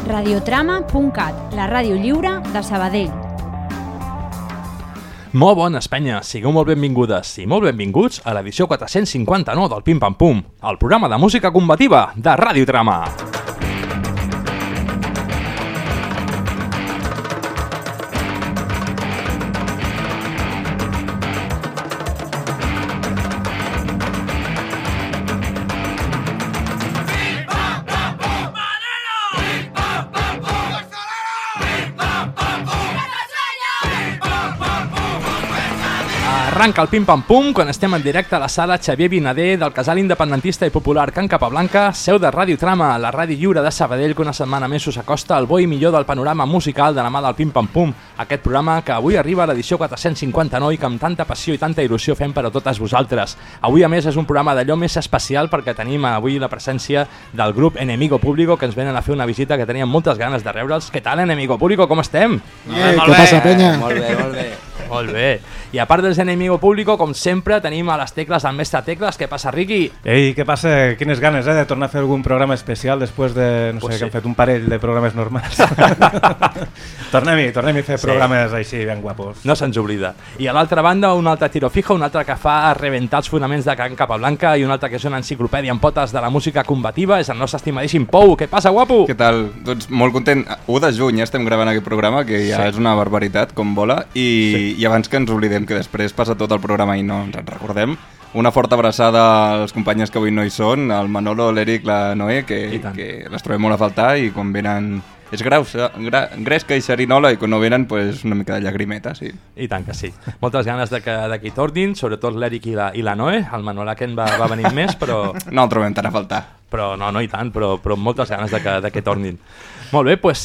Radiotrama.cat, la ràdio lliure de Sabadell. Molt bones, penya, sigueu molt benvingudes i molt benvinguts a l'edició 459 del Pim Pam Pum, el programa de música combativa de Radiotrama. Arranca el Pim Pam Pum quan estem en directe a la sala Xavier Vinader del casal independentista i popular Can Capablanca, seu de Radiotrama, la ràdio lliure de Sabadell, que una setmana més us acosta al bo i millor del panorama musical de la mà del Pim Pam Pum, aquest programa que avui arriba a l'edició 459 i que amb tanta passió i tanta il·lusió fem per a totes vosaltres. Avui, a més, és un programa d'allò més especial perquè tenim avui la presència del grup Enemigo Público, que ens venen a fer una visita que teníem moltes ganes de reure'ls. Què tal, Enemigo Público? Com estem? Què passa, penya? Molt bé, molt bé. Molt bé. I a part dels Enemigo Público, com sempre, tenim a les tecles el mestre Tecles. Què passa, Riqui? Ei, què passa? Quines ganes, de tornar a fer algun programa especial després de, no sé, que hem fet un parell de programes normals. Tornem-hi a fer programes així, ben guapos. No se'ns oblida. I a l'altra banda, un altre tiro fijo, un altre que fa reventar els fonaments de Can Capablanca i un altre que és una enciclopèdia en potes de la música combativa, és el nostre estimadíssim Pou. Què passa, guapo? Què tal? Doncs molt content. 1 de juny ja estem gravant aquest programa, que ja és una barbaritat, com vola, i abans que ens oblidem, que després passa tot el programa i no ens en recordem, una forta abraçada als companys que avui no hi són, el Manolo, l'Eric, la Noé, que les trobem molt a faltar i quan venen és gresca i xerinola i quan no venen pues, una mica de llagrimeta, sí. I tant que sí. Moltes ganes de que hi tornin, sobretot l'Eric i la Noé, el Manolo que va venir més, però... No el trobem tan a faltar. Però no i tant, però amb moltes ganes de que tornin. Molt bé, doncs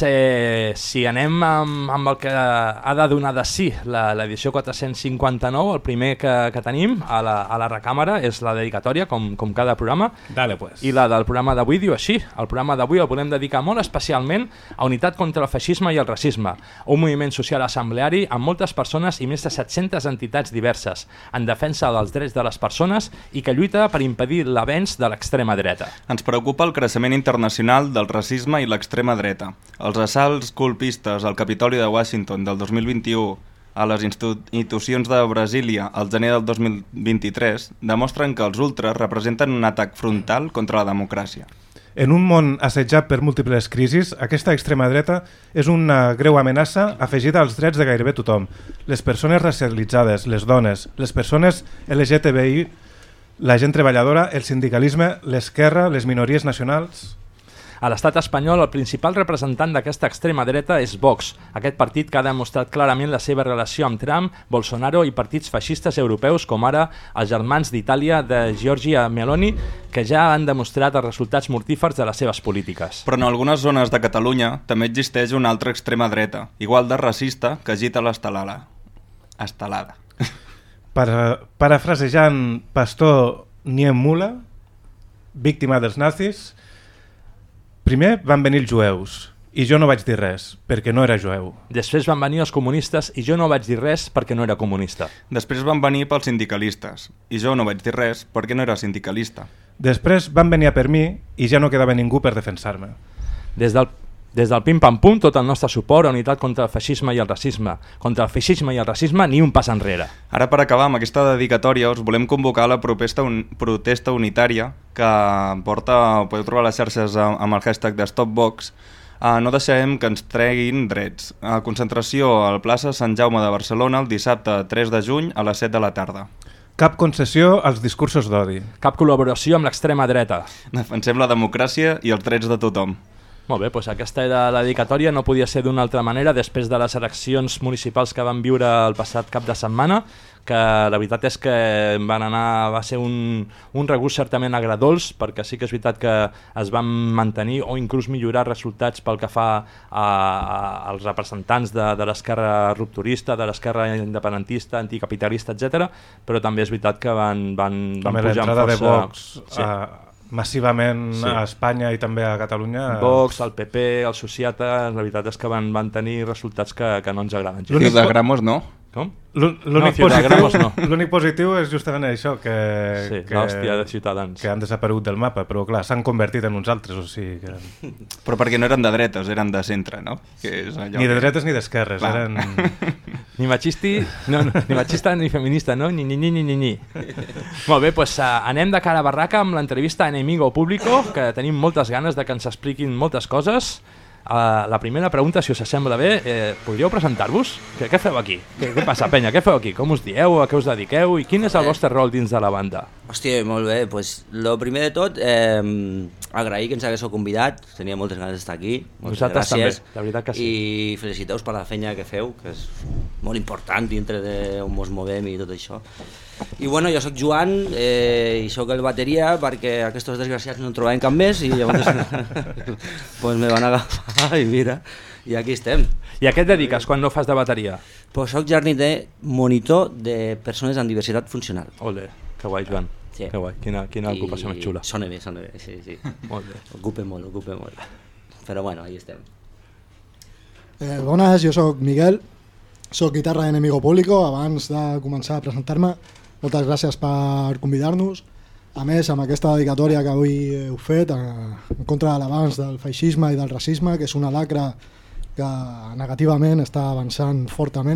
si anem amb el que ha de donar de sí l'edició 459, el primer que tenim a la recàmera és la dedicatòria, com cada programa. Dale, pues. I la del programa d'avui diu així: el programa d'avui el volem dedicar molt especialment a Unitat contra el Feixisme i el Racisme, un moviment social assembleari amb moltes persones i més de 700 entitats diverses, en defensa dels drets de les persones i que lluita per impedir l'avenç de l'extrema dreta. Ens preocupa el creixement internacional del racisme i l'extrema dreta. Els assalts colpistes al Capitoli de Washington del 2021 a les institucions de Brasília al gener del 2023 demostren que els ultras representen un atac frontal contra la democràcia. En un món assetjat per múltiples crisis, aquesta extrema dreta és una greu amenaça afegida als drets de gairebé tothom. Les persones racialitzades, les dones, les persones LGTBI, la gent treballadora, el sindicalisme, l'esquerra, les minories nacionals... A l'estat espanyol, el principal representant d'aquesta extrema dreta és Vox, aquest partit que ha demostrat clarament la seva relació amb Trump, Bolsonaro i partits feixistes europeus com ara els germans d'Itàlia de Giorgia Meloni, que ja han demostrat els resultats mortífers de les seves polítiques. Però en algunes zones de Catalunya també existeix una altra extrema dreta, igual de racista, que agita l'estelada. Parafrasejant Pastor Niemöller, víctima dels nazis, primer van venir els jueus i jo no vaig dir res perquè no era jueu. Després van venir els comunistes i jo no vaig dir res perquè no era comunista. Després van venir pels sindicalistes i jo no vaig dir res perquè no era sindicalista. Després van venir a per mi i ja no quedava ningú per defensar-me. Des del Pim Pam Pum, tot el nostre suport a Unitat contra el Feixisme i el Racisme. Contra el feixisme i el racisme, ni un pas enrere. Ara, per acabar amb aquesta dedicatòria, us volem convocar la protesta unitària que podeu trobar a les xarxes amb el hashtag de StopVox. No deixarem que ens treguin drets. Concentració a la plaça Sant Jaume de Barcelona el dissabte 3 de juny a les 7 de la tarda. Cap concessió als discursos d'odi. Cap col·laboració amb l'extrema dreta. Defensem la democràcia i els drets de tothom. Molt bé, doncs aquesta era la dedicatòria, no podia ser d'una altra manera després de les eleccions municipals que van viure el passat cap de setmana, que la veritat és que va ser un regust certament agradolç, perquè sí que és veritat que es van mantenir o inclús millorar resultats pel que fa als representants de l'esquerra rupturista, de l'esquerra independentista, anticapitalista, etc. Però també és veritat que van pujar amb força. L'entrada de Vox massivament a Espanya i també a Catalunya. Vox, el PP, el Sociata, la veritat és que van tenir resultats que no ens agraden. Ciudadanos, no? Com? L'únic positiu és justament això, que l'hòstia de Ciutadans. Que han desaparegut del mapa, però clar, s'han convertit en uns altres, o sigui que... Però perquè no eren de dretes, eren de centre, no? Que és allò ni de dretes ni d'esquerres, eren... Ni machista ni feminista, no? Ni. Molt bé, doncs anem de cara a barraca amb l'entrevista a Enemigo Público, que tenim moltes ganes de que ens expliquin moltes coses. La primera pregunta, si us sembla bé, podríeu presentar-vos? Què feu aquí? Què passa, penya? Què feu aquí? Com us dieu? A què us dediqueu? I quin és el vostre rol dins de la banda? Hòstia, molt bé. Pues, lo primer de tot, agrair que ens haguéssiu convidat. Tenia moltes ganes d'estar aquí. Nosaltres també, la veritat que sí. I feliciteu per la feina que feu, que és molt important dintre d'on ens movem i tot això. I bueno, jo soc Joan i soc el bateria perquè aquests desgraciats no en trobàvem cap més i llavors pues me van agafar i mira, i aquí estem. I a què et dediques quan no fas de bateria? Pues soc jardiner monitor de persones amb diversitat funcional. Ole, que guai, Joan. Sí. Que guai, quina ocupació més xula. Sona bé, sí. Molt bé. Ocupa molt. Però bueno, ahí estem. Bones, jo soc Miguel, soc guitarra d'Enemigo Público. Abans de començar a presentar-me, moltes gràcies per convidar-nos. A més, amb aquesta dedicatòria que avui heu fet en contra de l'avanç del feixisme i del racisme, que és una lacra que negativament està avançant fortament.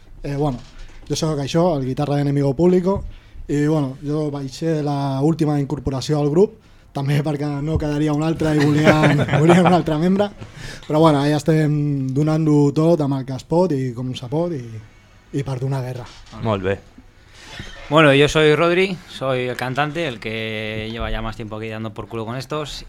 Jo soc això, el guitarra d'Enemigo Público, i jo vaig ser l'última incorporació al grup, també perquè no quedaria un altre i volien un altre membre, però ja estem donant-ho tot amb el que es pot i com se pot i per donar guerra. Molt bé. Bueno, yo soy Rodri, soy el cantante, el que lleva ya más tiempo aquí dando por culo con estos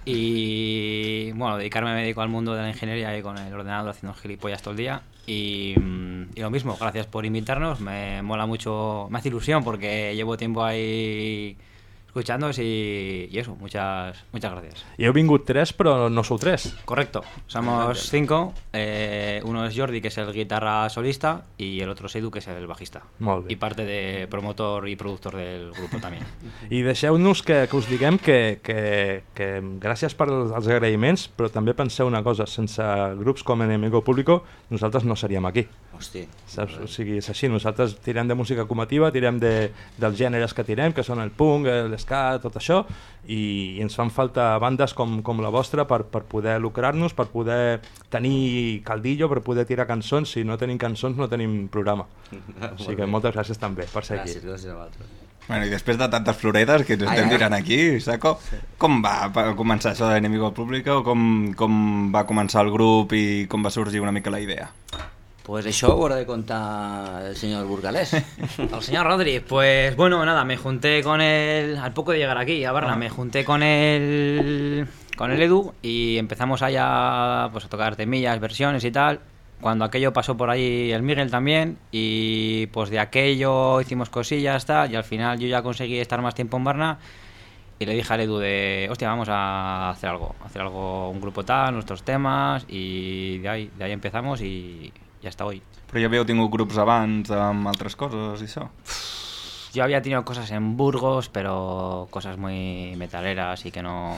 y me dedico al mundo de la ingeniería y con el ordenador haciendo gilipollas todo el día y lo mismo, gracias por invitarnos, me mola mucho, me hace ilusión porque llevo tiempo ahí escuchándoos y eso, muchas gracias. I heu vingut 3 però no sou 3. Correcto, somos 5, uno es Jordi que es el guitarra solista y el otro es Edu que es el bajista. Molt bé. Y parte de promotor y productor del grupo también. I deixeu-nos que us diguem que gràcies per els agraïments, però també penseu una cosa, sense grups com Enemigo Público nosaltres no seríem aquí. Hòstia. Saps? O sigui, és així, nosaltres tirem de música combativa, tirem dels gèneres que tirem, que són el punk, l'esca, tot això, i ens fan falta bandes com la vostra per poder lucrar-nos, per poder tenir caldillo, per poder tirar cançons. Si no tenim cançons no tenim programa. O sigui que moltes gràcies també per ser aquí. Gràcies a vosaltres. Bueno, i després de tantes floretes que ens estem tirant aquí, Saco, com va començar això d'Enemigo Público? Com va començar el grup i com va sorgir una mica la idea? Pues això ho haurà de contar el señor Burgalés. El señor Rodri, pues bueno, nada, me junté con él, al poco de llegar aquí a Varna, me junté con el Edu y empezamos allá pues, a tocar temillas, versiones y tal. Cuando aquello pasó por ahí el Miguel también y pues de aquello hicimos cosillas tal, y al final yo ya conseguí estar más tiempo en Varna y le dije al Edu de, hostia, vamos a hacer algo, un grupo tal, nuestros temas, y de ahí empezamos y ya hasta hoy. Però ja havíeu tingut grups abans amb altres coses i això? Yo había tenido cosas en Burgos, pero cosas muy metaleras y que no...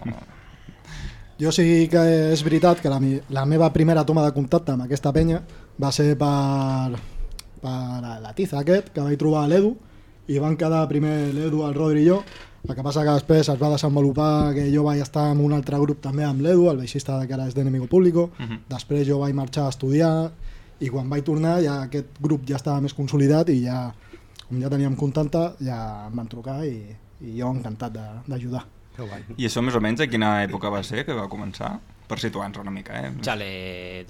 Jo sí que és veritat que la meva primera toma de contacte amb aquesta penya va ser per la tiza aquest, que vaig trobar a l'Edu, i van quedar primer l'Edu, el Rodri i jo. El que passa que després es va desenvolupar que jo vaig estar en un altre grup també amb l'Edu, el baixista que ara és d'Enemigo Público. Després jo vaig marxar a estudiar i quan vaig tornar ja aquest grup ja estava més consolidat i ja, com ja teníem contacte, ja em van trucar i jo encantat d'ajudar. I això més o menys a quina època va ser que va començar? Per situar-nos una mica, Chale,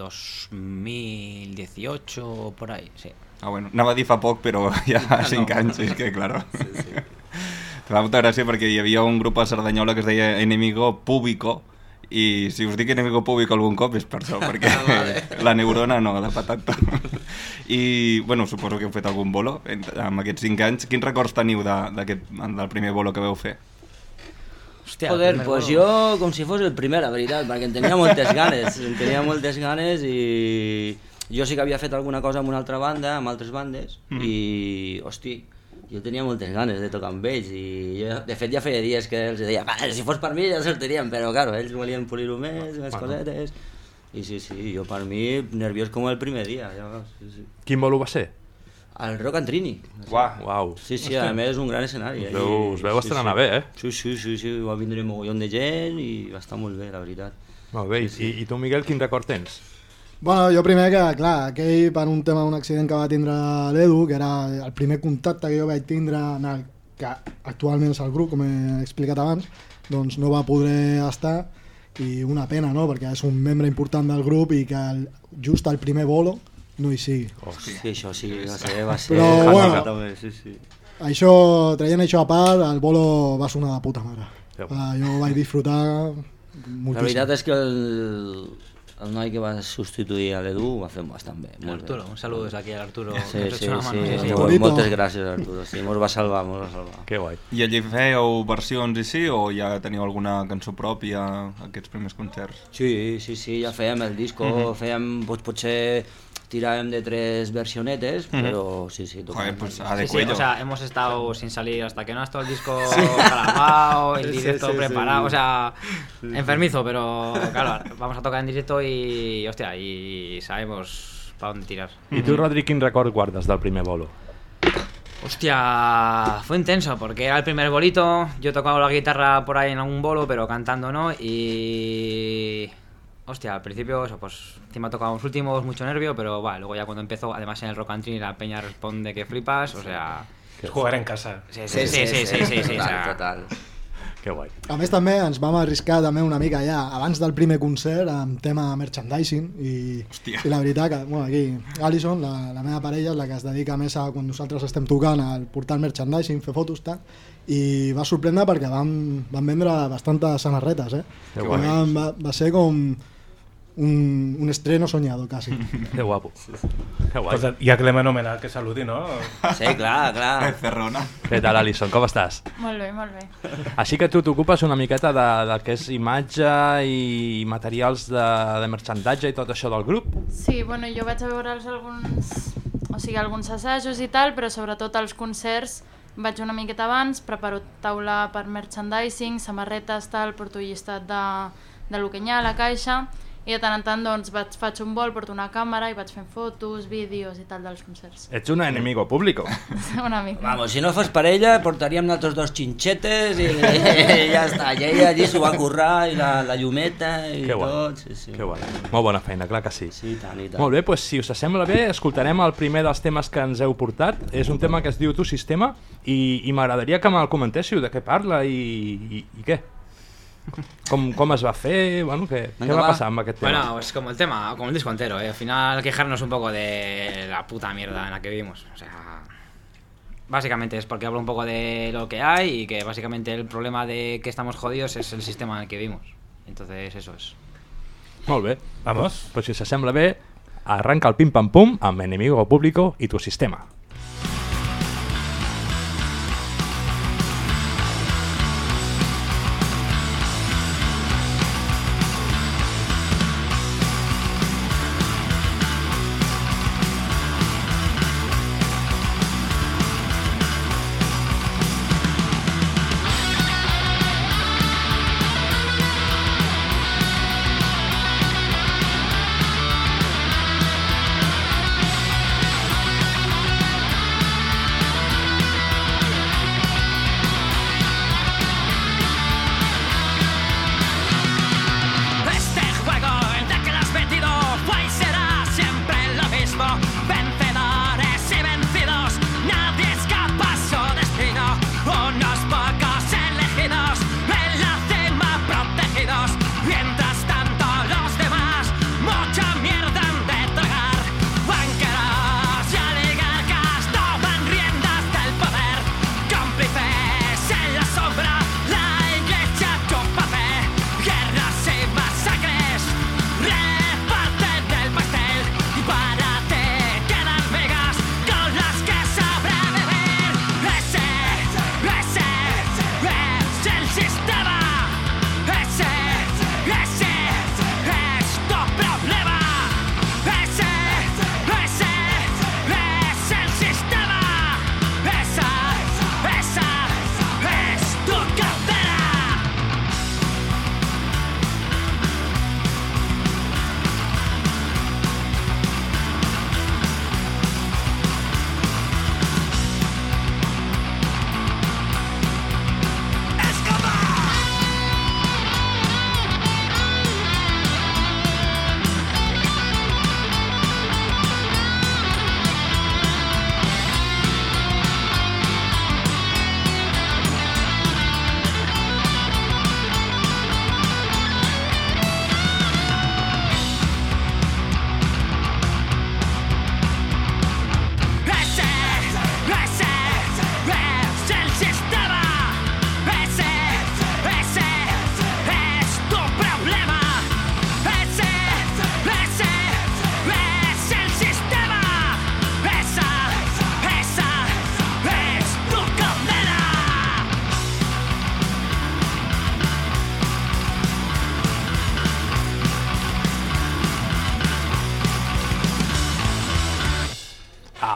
2018 por ahí, sí. Ah, bueno, anava a dir fa poc, però ja fa 5 anys, és que, claro. Sí. Te fa molta gràcia perquè hi havia un grup a Cerdanyola que es deia Enemigo Público, i si us dic Enemigo Público algun cop és per això, perquè la neurona no, de patat. I, bueno, suposo que heu fet algun bolo amb aquests 5 anys. Quins records teniu del primer bolo que vau fer? Hòstia, joder, pues jo com si fos el primer, la veritat, perquè en tenia moltes ganes, i jo sí que havia fet alguna cosa amb una altra banda, amb altres bandes, i, hosti, jo tenia moltes ganes de tocar amb ells, i jo, de fet, ja feia dies que els deia, si fos per mi ja sortiríem, però, claro, ells volien polir-ho més cosetes, i sí, jo per mi nerviós com el primer dia. Ja, sí. Quin bolo va ser? Al Rock and Trini. Uau. Sí, a més és un gran escenari. Us veu estrenar bé, eh? Sí, va vindre mogollon de gent i va estar molt bé, la veritat. Molt bé, i tu, Miguel, quin record tens? Bueno, jo primer que, clar, aquell per un tema d'un accident que va tindre l'Edu, que era el primer contacte que jo vaig tindre en el que actualment és el grup, com he explicat abans, doncs no va poder estar i una pena, no?, perquè és un membre important del grup i que just el primer bolo no hi sigui. Sí, això sí, va ser... Però, bueno, també, sí. Això, traient això a part, el bolo va sonar de puta mare. Jo vaig disfrutar moltíssim. La veritat és que el noi que va substituir a l'Edu ho va fer bastant bé. Arturo, un saludo des aquí a l'Arturo. Sí. Moltes gràcies, Arturo. Sí, mos va salvar. Que guai. I allí fèieu versions i sí, o ja teniu alguna cançó pròpia aquests primers concerts? Sí, ja fèiem el disco, fèiem potser... tiràvem de 3 versionetes, pero sí. Joder, pues a de sí, cuello. O sea, hemos estado sin salir hasta que no ha estado el disco grabado, el directo preparado, o sea, enfermizo, pero claro, vamos a tocar en directo y, hostia, y sabemos para dónde tirar. I tu, Rodri, quin record guardes del primer bolo? Hostia, fue intenso porque era el primer bolito, yo tocaba la guitarra por ahí en algún bolo, pero cantando no, y... Hostia, al principio, eso, pues encima tocábamos últimos, mucho nervio, pero va, luego ya cuando empezó, además en el Rock and Trini la peña responde que flipas, o sea... És jugar en casa. Sí, Total. Que guai. A més també ens vam arriscar també una mica ja abans del primer concert amb tema merchandising i la veritat que, bueno, aquí Alison, la meva parella, és la que es dedica més a quan nosaltres estem tocant al portar merchandising, fer fotos, tal, i va sorprendre perquè van vendre bastantes samarretes, va ser com un estreno soñado, quasi. Que guapo. Que guai. Pues ja que l'hem anomenat, que saludi, no? Sí, clar. Ferrona. Què tal, Alison? Com estàs? Molt bé. Així que tu t'ocupes una miqueta del que és imatge i materials de merchandatge i tot això del grup? Sí, bueno, jo vaig a veure'ls alguns assajos i tal, però sobretot als concerts vaig una miqueta abans, preparo taula per merchandising, samarretes, tal, porto llistat de lo que hi ha a la caixa, i de tant en tant doncs, faig un vol, porto una càmera i vaig fent fotos, vídeos i tal dels concerts. Ets un enemigo público. Una mica. Vamos, si no fos per ella, portaríem nosaltres 2 xinxetes i ja està. I ella allí s'ho va currar, i la llumeta i tot. Sí. Que guai. Molt bona feina, clar que sí. Sí, tant. Molt bé, doncs si us sembla bé, escoltarem el primer dels temes que ens heu portat. És un tema que es diu Tu Sistema i m'agradaria que me'l comentéssiu, de què parla i què. ¿Cómo es va a hacer? Bueno, ¿qué va a pasar amb aquest tema? Bueno, es como el tema, como el disco entero, Al final quejarnos un poco de la puta mierda en la que vivimos. O sea, básicamente es porque hablo un poco de lo que hay y que básicamente el problema de que estamos jodidos es el sistema en el que vivimos. Entonces eso es. Molt bé. Vamos. Pues si s'assembla bé, arranca el pim-pam-pum amb Enemigo Público i Tu Sistema.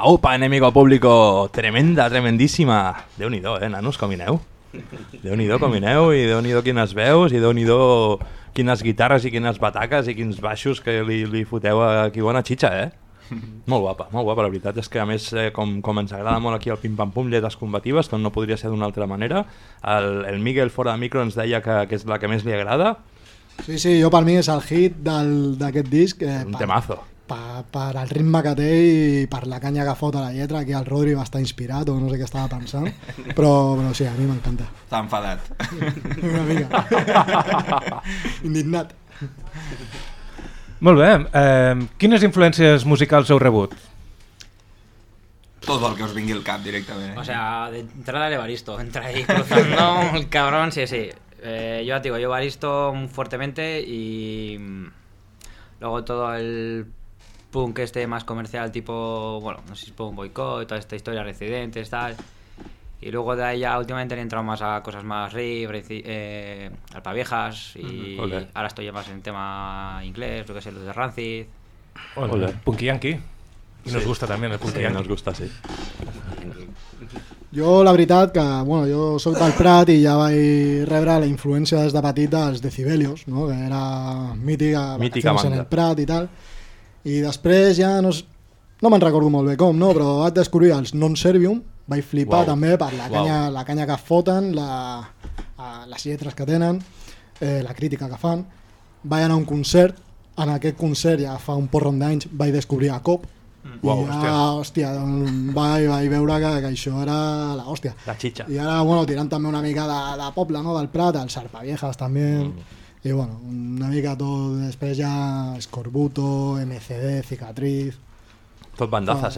Opa, enemigo público, tremenda, tremendíssima. Déu-n'hi-do, nanos, com aneu? Déu-n'hi-do com aneu, i Déu-n'hi-do quines veus, i Déu-n'hi-do quines guitarres i quines bataques i quins baixos que li foteu aquí bona xitxa, Molt guapa, la veritat és que a més com ens agrada molt aquí el Pim Pam Pum, lletres combatives, com no podria ser d'una altra manera, el Miguel fora de micro ens deia que és la que més li agrada. Sí, jo per mi és el hit d'aquest disc. Un temazo. Per el ritme que té i per la canya que fot a la lletra, que el Rodri va estar inspirat o no sé què estava pensant, però sí, a mi m'encanta. Està enfadat. Una mica. Indignat. Molt bé. Quines influències musicals heu rebut? Tot el que us vingui al cap directament. O sea, de entrada el Evaristo, entra ahí cruzando el cabrón, sí. Yo ya te digo, yo Evaristo fuertemente y luego todo el punk más comercial tipo, bueno, no sé si punk boicot, toda esta historia, Residentes, tal. Y luego de ahí ya últimamente he entrado más a cosas más alpaviejas y ahora estoy más en tema inglés, lo que sé, los de Rancid. Punky Yankee. I nos gusta també el Punky Yankee. Nos gusta, sí. Jo, la veritat, que jo soc del Prat i ja vaig rebre la influència des de petit dels Decibelios, no? Que era mítica banda en el Prat i tal. I després ja no me'n recordo molt bé com, no? Però vaig descobrir els Non Servium, vaig flipar també per la canya que foten, les lletres que tenen, la crítica que fan. Vaig anar a un concert, en aquest concert ja fa un porron d'anys vaig descobrir a Cop. Hòstia, vaig veure que això era l'hòstia. La xitxa. I ara, tirant també una mica de poble, no?, del Prat, els Arpaviejas també, i una mica tot, després ja Escorbuto, MCD, Cicatriz... Tot bandazas,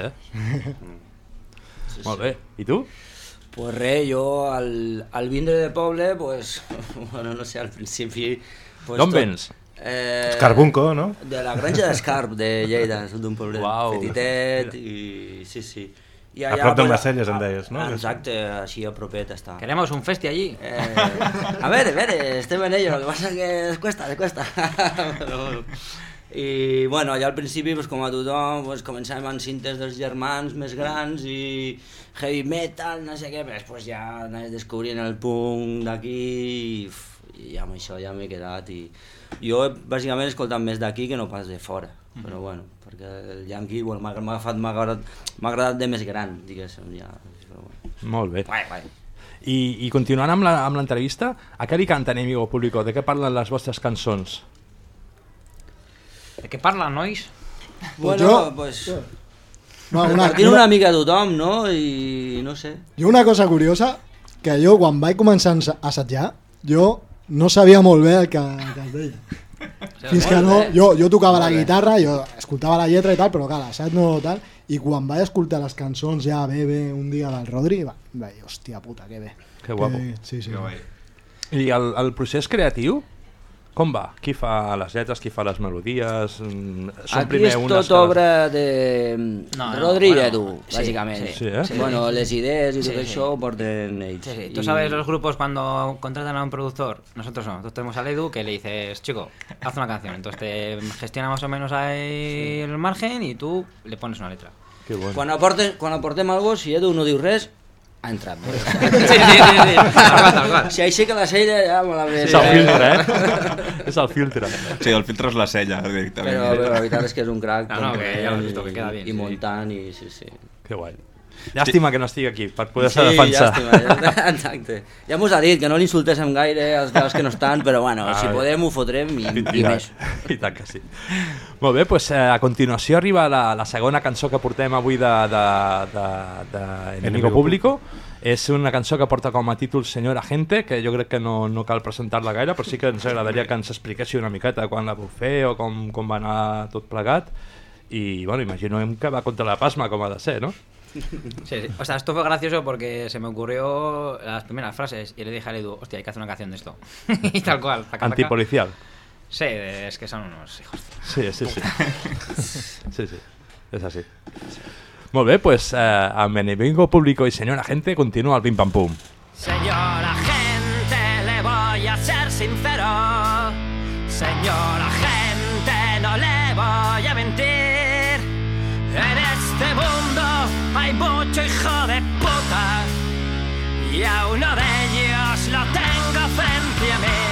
Molt bé. I tu? Pues res, jo al vindre de poble, pues, bueno, no sé, al principi... Pues D'on vens? Escarbunco, no? De la granja d'Escarp, de Lleida, d'un poblet petitet, i sí. I allà, a prop d'Almacelles, em deies, no? Exacte, així a propet està. Queremos un festi allí. A ver, estem en ello, lo que pasa que cuesta. I bueno, allà al principi, com a tothom, començàvem amb cintes dels germans més grans i heavy metal, no sé què, però després ja anaves descobrint el punk d'aquí i amb això ja m'he quedat. I jo bàsicament he escoltat més d'aquí que no pas de fora, però bueno, perquè el Yankee m'ha agradat de més gran, diguéssim. Molt bé. I continuant amb l'entrevista, a què li canta Enemigo Público? De què parlen les vostres cançons? De què parlen, nois? Bueno, pues... Compartint una mica a tothom, no? I no sé. Jo una cosa curiosa, que jo quan vaig començar a assajar, jo no sabia molt bé el que es deia. Fins que no, jo tocava la guitarra, jo escoltava la lletra i tal, però clar, l'assaig no tal, i quan vaig escoltar les cançons ja bé un dia del Rodri, vaig dir, hòstia puta, que bé. Que guapo. Sí. I el procés creatiu? Com va? Qui fa les lletres, qui fa les melodies? Aquí és tot obra de Rodri i Edu, básicamente. Sí, Bueno, les idees y todo eso ho porten ells. Sí. ¿Tú sabes los grupos cuando contratan a un productor? Nosotros no. Nosotros tenemos al Edu que le dices, chico, haz una canción. Entonces te gestiona más o menos ahí el margen y tú le pones una letra. Que bueno. Quan aportem algo, si Edu no diu res, ha entrat. Sí. Tal qual. Si aixeca la cella ja me la ve. És el filtre, És el filtre. Sí, el filtre és la cella, directament. Però la veritat és que és un crac. No, que ja l'he vist, que queda bien. I muntant, i sí. Que guai. Llàstima que no estigui aquí, per poder-se defensar. Sí, llàstima, exacte. Ja mos ha dit que no l'insultéssim gaire als que no estan, però bueno, si podem ho fotrem i més. I tant que sí. Molt bé, doncs a continuació arriba la segona cançó que portem avui de Enemigo Público. És una cançó que porta com a títol Señor Agente, que jo crec que no cal presentar-la gaire, però sí que ens agradaria que ens expliquéssiu una miqueta quan la vau fer o com va anar tot plegat. Y bueno, imaginem que va contra la pasma, como ha de ser, ¿no? Sí. O sea, esto fue gracioso porque se me ocurrió las primeras frases y le dije a Edu, hostia, hay que hacer una canción de esto. Y tal cual. Antipolicial. Sí, es que son unos hijos. Sí. Sí, es así. Molt bé, pues amb Enemigo Público y Señor Agente continúa el Pim Pam Pum. Señor Agente, le voy a ser sincero. Señor Agente, no le voy a mentir. En este mundo mucho hijo de puta y a uno de ellos lo tengo frente a mí.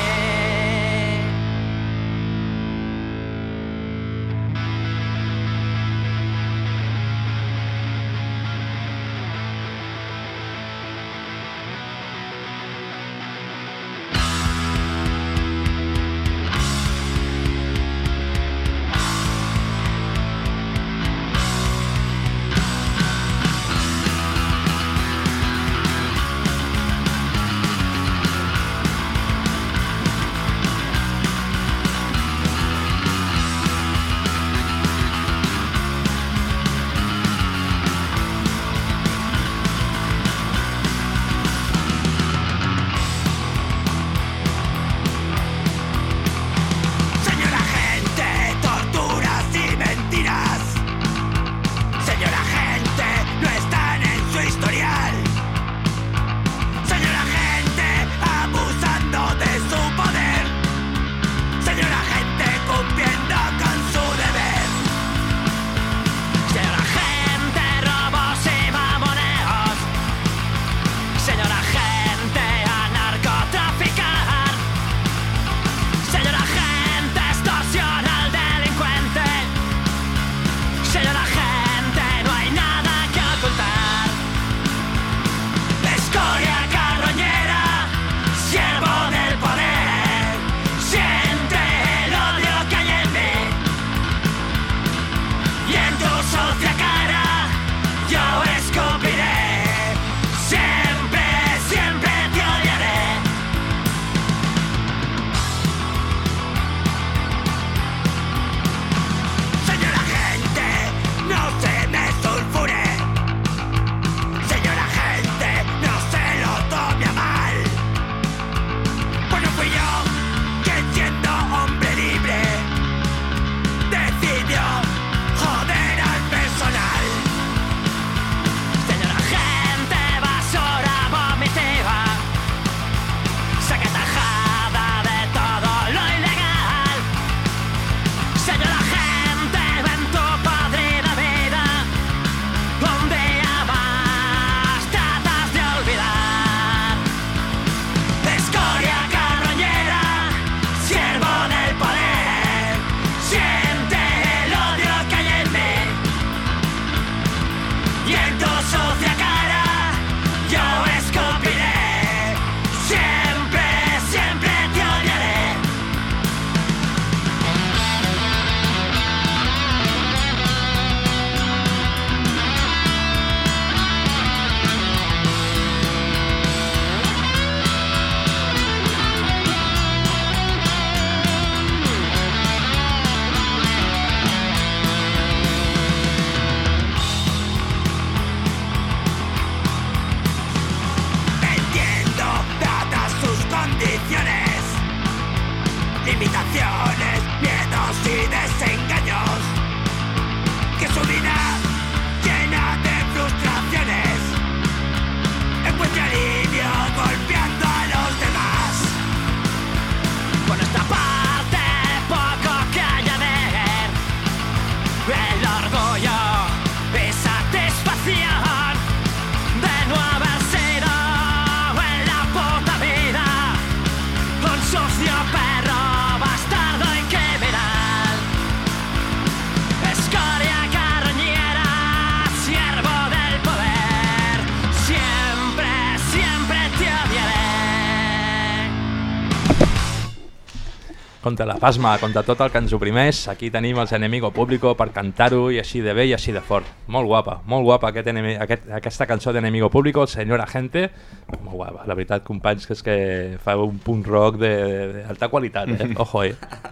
Contra la pasma, contra tot el que ens oprimeix, aquí tenim els Enemigo Público per cantar-ho i així de bé i així de fort. Molt guapa aquesta cançó d'Enemigo Público, el Señor Agente, molt guapa. La veritat, companys, que és que fa un punk rock d'alta qualitat, ojo,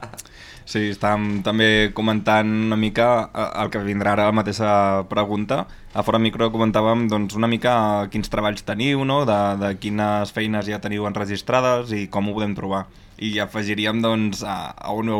Sí, estàvem també comentant una mica el que vindrà ara la mateixa pregunta. A fora micro comentàvem doncs, una mica quins treballs teniu, no? de quines feines ja teniu enregistrades i com ho podem trobar. I afegiríem doncs, a un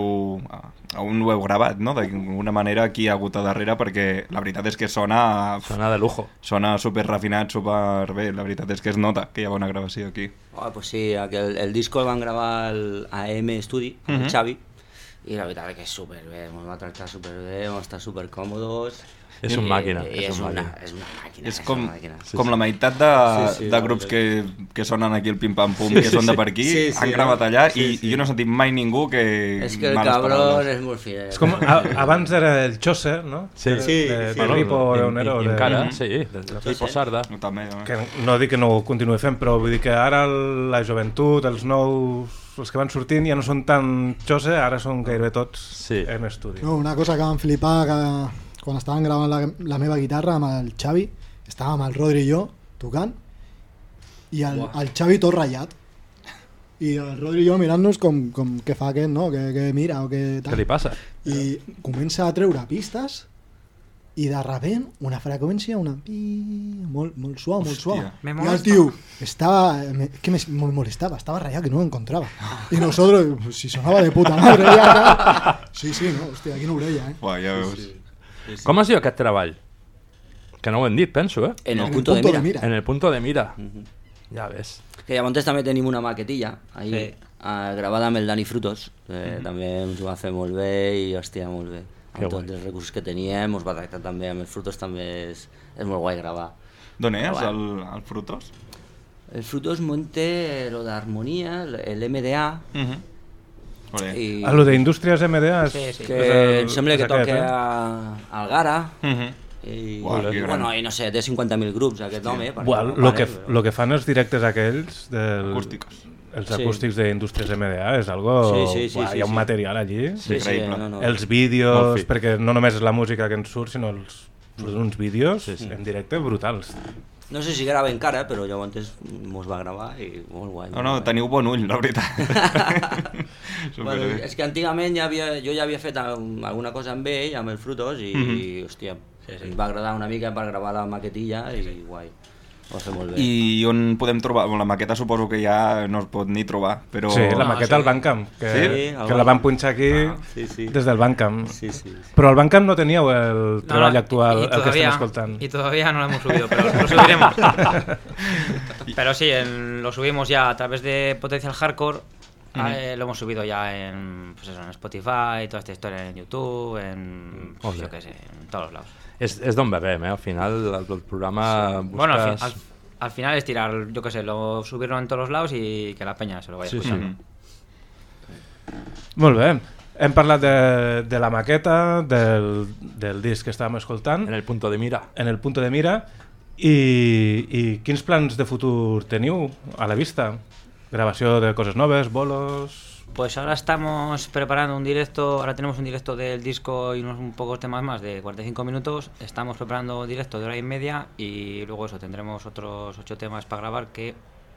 nou gravat, no? D'alguna manera aquí ha hagut a darrere, perquè la veritat és que sona de lujo. Sona super refinat, super bé. La veritat és que es nota que hi ha bona gravació aquí. Pues sí, el disco el van gravar al AM Studio, el Xavi, i la veritat és que és superbé, ens va tractar superbé, vam estar supercòmodes, És un màquina. És una màquina. És com la meitat de grups que sonen aquí el Pim Pam Pum, que són de per aquí, han gravat allà i jo no he sentit mai ningú que... És que el cabrón és molt finet. És com, abans era el Chose, no? Sí. De Ripo Leonero. I encara, sí, de Ripo Sarda. Que no dic que no ho continuï fent, però vull dir que ara la joventut, els nous... els que van sortint ja no són tan Chose, ara són gairebé tots en estudi. No, una cosa que vam flipar quan estaven gravant la meva guitarra amb el Xavi, estàvem el Rodri i jo tocant i el Xavi tot ratllat i el Rodri i jo mirant-nos com què fa aquest, no? Què mira o què tal. Què li passa? I comença a treure pistes i de repent una freqüència molt suau, molt suau. I el tio estava, ¿qué me molestaba? Estaba rayado que no lo encontraba. Y nosotros, pues, si sonaba de puta madre ya. Sí, no, hòstia, quina orella, Uau, ja veus. Sí. Com es diu aquest treball? Que no ho hem dit, penso, En el punto de mira. En el punto de mira. Ja ves. Que llavors també tenim una maquetilla ahí, gravada amb el Dani Frutos, que també ens ho va fer molt bé i hòstia, molt bé. Amb tots els recursos que teníem, us va tractar també amb els Frutos, també és molt guai gravar. D'on és el Frutos? El Frutos monte lo d'harmonia, el MDA. Lo d'Indústries MDA que em sembla que toca al Gara. I no sé, té 50.000 grups aquest home. Lo que fan els directes aquells acústicos. Els acústics d'Indústries MDA és algo... Hi ha un material allí. Els vídeos, perquè no només és la música que ens surt, sinó uns vídeos en directe brutals. No sé si grava encara, però llavors mos va gravar i molt guai. No, teniu bon ull, la veritat. És que antigament jo ja havia fet alguna cosa amb ell, amb el Frutos, i hòstia, em va agradar una mica per gravar la maquetilla i guai. Ho va fer molt bé. I on podem trobar? La maqueta suposo que ja no es pot ni trobar, però... Sí, la maqueta al Bandcamp, que la van punxar aquí des del Bandcamp. Però al Bandcamp no teníeu el treball actual, el que estem escoltant. Y todavía no lo hemos subido, pero lo subiremos. Pero sí, lo subimos ya a través de Potencial Hardcore. Lo hemos subido ya en Spotify, toda esta historia en YouTube, yo qué sé, en todos los lados. És d'on bebem, al final el programa buscas... Bueno, al final es tirar, yo qué sé, subirlo en todos los lados y que la peña se lo vaya escuchando. Molt bé. Hem parlat de la maqueta, del disc que estàvem escoltant. En el punto de mira. En el punto de mira. I quins plans de futur teniu a la vista? Grabació de coses noves, bolos... Pues ahora estamos preparando un directo, ahora tenemos un directo del disco y unos pocos temas más de 45 minutos, estamos preparando un directo de 1h30 y luego tendremos otros 8 temas para grabar que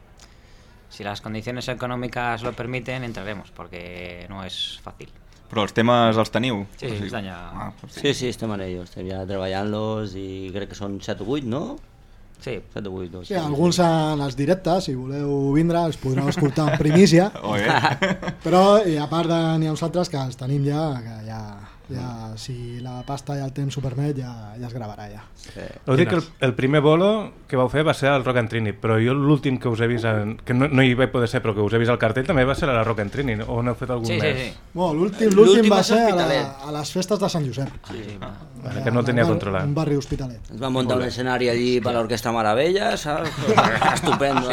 si las condiciones económicas lo permiten entraremos, porque no es fácil. Però els temes els teniu? Sí, estan ja... Sí, estem en ells, estem ja treballant-los i crec que són 7 o 8, no? Sí, 7 o 8. Sí, alguns en els directes, si voleu vindre, els podreu escoltar en primícia. Però a part n'hi ha uns altres que els tenim ja, que ja si la pasta i el temps ho permet, ja es gravarà ja. Heu dit que el primer bolo que vau fer va ser al Rock and Trini, però jo l'últim que us he vist, que no hi vaig poder ser, però que us he vist al cartell també va ser a la Rock and Trini, o n'heu fet algun més? Sí. Bueno, l'últim va ser a les festes de Sant Josep. Que no tenia controlat. Un barri hospitalet. Ens van muntar un escenari allí per l'Orquestra Meravella, saps? Estupendo.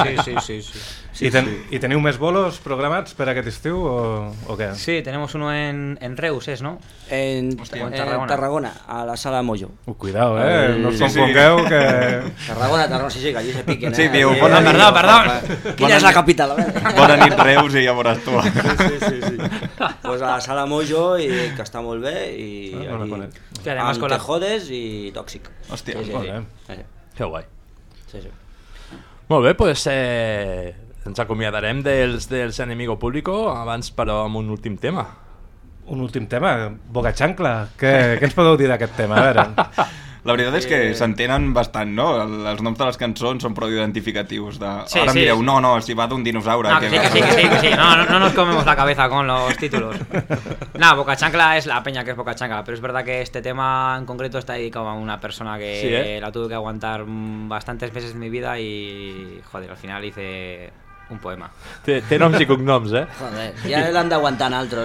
Sí. ¿Y teniu més bolos programats per aquest estiu o què? Sí, tenemos uno en Reus, ¿no? En Tarragona, a la Sala Moyo. Cuidado, no us confongueu que... Tarragona, sí, que allí se piquen. Sí, diu, perdón. Quina és la capital? Bona nit, Reus, i ja veuràs tu. Sí. Pues a la Sala Moyo, que està molt bé, i amb Te Jodes i Tòxic. Hòstia, que guai. Sí. Molt bé, doncs ens acomiadarem dels Enemigo Público, abans però amb un últim tema. Un últim tema? Boca Chancla? Què ens podeu dir d'aquest tema? A veure... La veritat és que s'entenen bastant, no? Els noms de les cançons són prou identificatius. Ara em direu, no, si va d'un dinosaure. Que sí. No nos comemos la cabeza con los títulos. Boca Chancla es la peña que es Boca Chancla, pero es verdad que este tema en concreto está dedicado a una persona que la tuve que aguantar bastantes meses de mi vida y, joder, al final hice un poema. Té noms i cognoms, eh? Joder, ja l'hem d'aguantar nosaltres,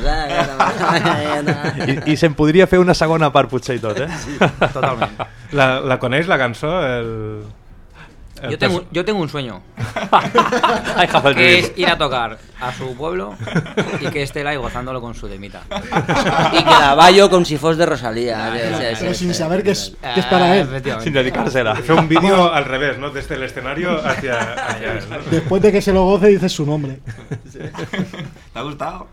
I se'n podria fer una segona part, potser i tot, eh? Sí, totalment. La coneix, la cançó? Yo tengo un sueño. Que es ir a tocar a su pueblo y que esté ahí gozándolo con su demita. Y que la ballo com si fos de Rosalía. Pero sin saber que es para él. Sin dedicársela. Fue un vídeo al revés, ¿no? Desde el escenario hacia él, ¿no? Después de que se lo goce dices su nombre. T'ha gustat?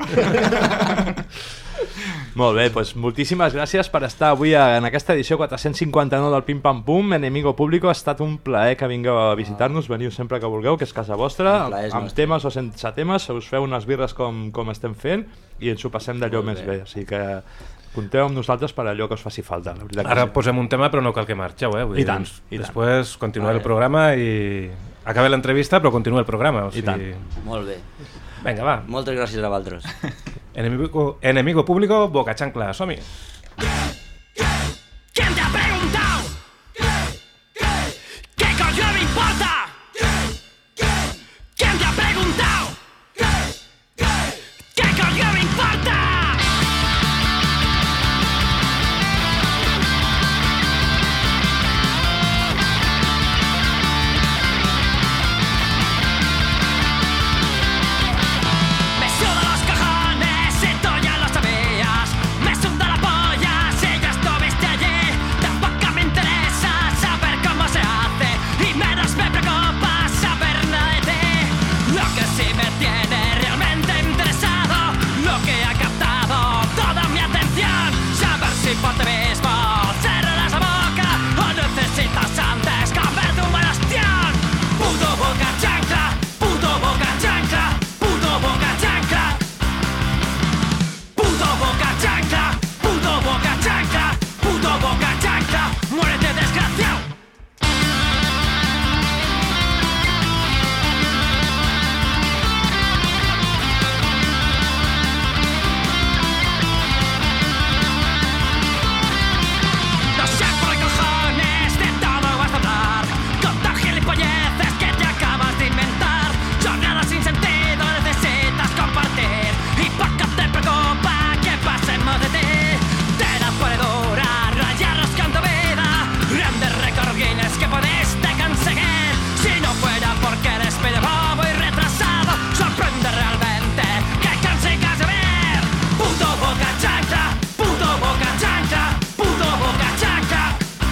Molt bé, doncs moltíssimes gràcies per estar avui en aquesta edició 459 del Pim Pam Pum. Enemigo Público, ha estat un plaer que vingueu a visitar-nos, veniu sempre que vulgueu, que és casa vostra, amb temes o sense temes, us feu unes birres com estem fent i ens ho passem d'allò més bé, o sigui que compteu amb nosaltres per allò que us faci falta. La veritat. Ara posem un tema però no cal que marxeu, eh? Vull dir, tant. Després continuar el programa i acabe l'entrevista però continua el programa, o sigui... I tant. Molt bé. Vinga, va. Moltes gràcies a vosaltres. Enemigo Público, Boca Chancla, som-hi. ¿Quién te ha preguntado? ¿Qué coño me importa? ¿Quién te ha preguntado? ¿Qué coño me importa? Me suda los cojones y tú ya lo sabías. Me suda la polla si ya estuviste allí. Tampoco me interesa saber cómo se hace y menos me preocupa saber nada de ti. Lo que sí me tiene realmente interesado, lo que ha captado toda mi atención, saber si por ti mismo cerrarás la boca o necesitas antes comer tu buen ostión. Puto Boca Chancla, puto Boca Chancla, puto Boca Chancla. Puto Boca Chancla, puto Boca Chancla, puto Boca Chancla, muérete desgraciado. No sé por qué cojones de todo vas a hablar, con tan gilipolleces que te acabas de inventar. Jornadas sin sentido necesitas compartir y poco te preocupa que pasemos de ti. Te la puede durar, rayarnos con tu vida, grandes récords Guinness que pudiste conseguir. Si no fuera porque eres medio bobo y retrasado, sorprende realmente que consigas ver. Puto Boca Chancla, puto Boca Chancla, puto Boca Chancla.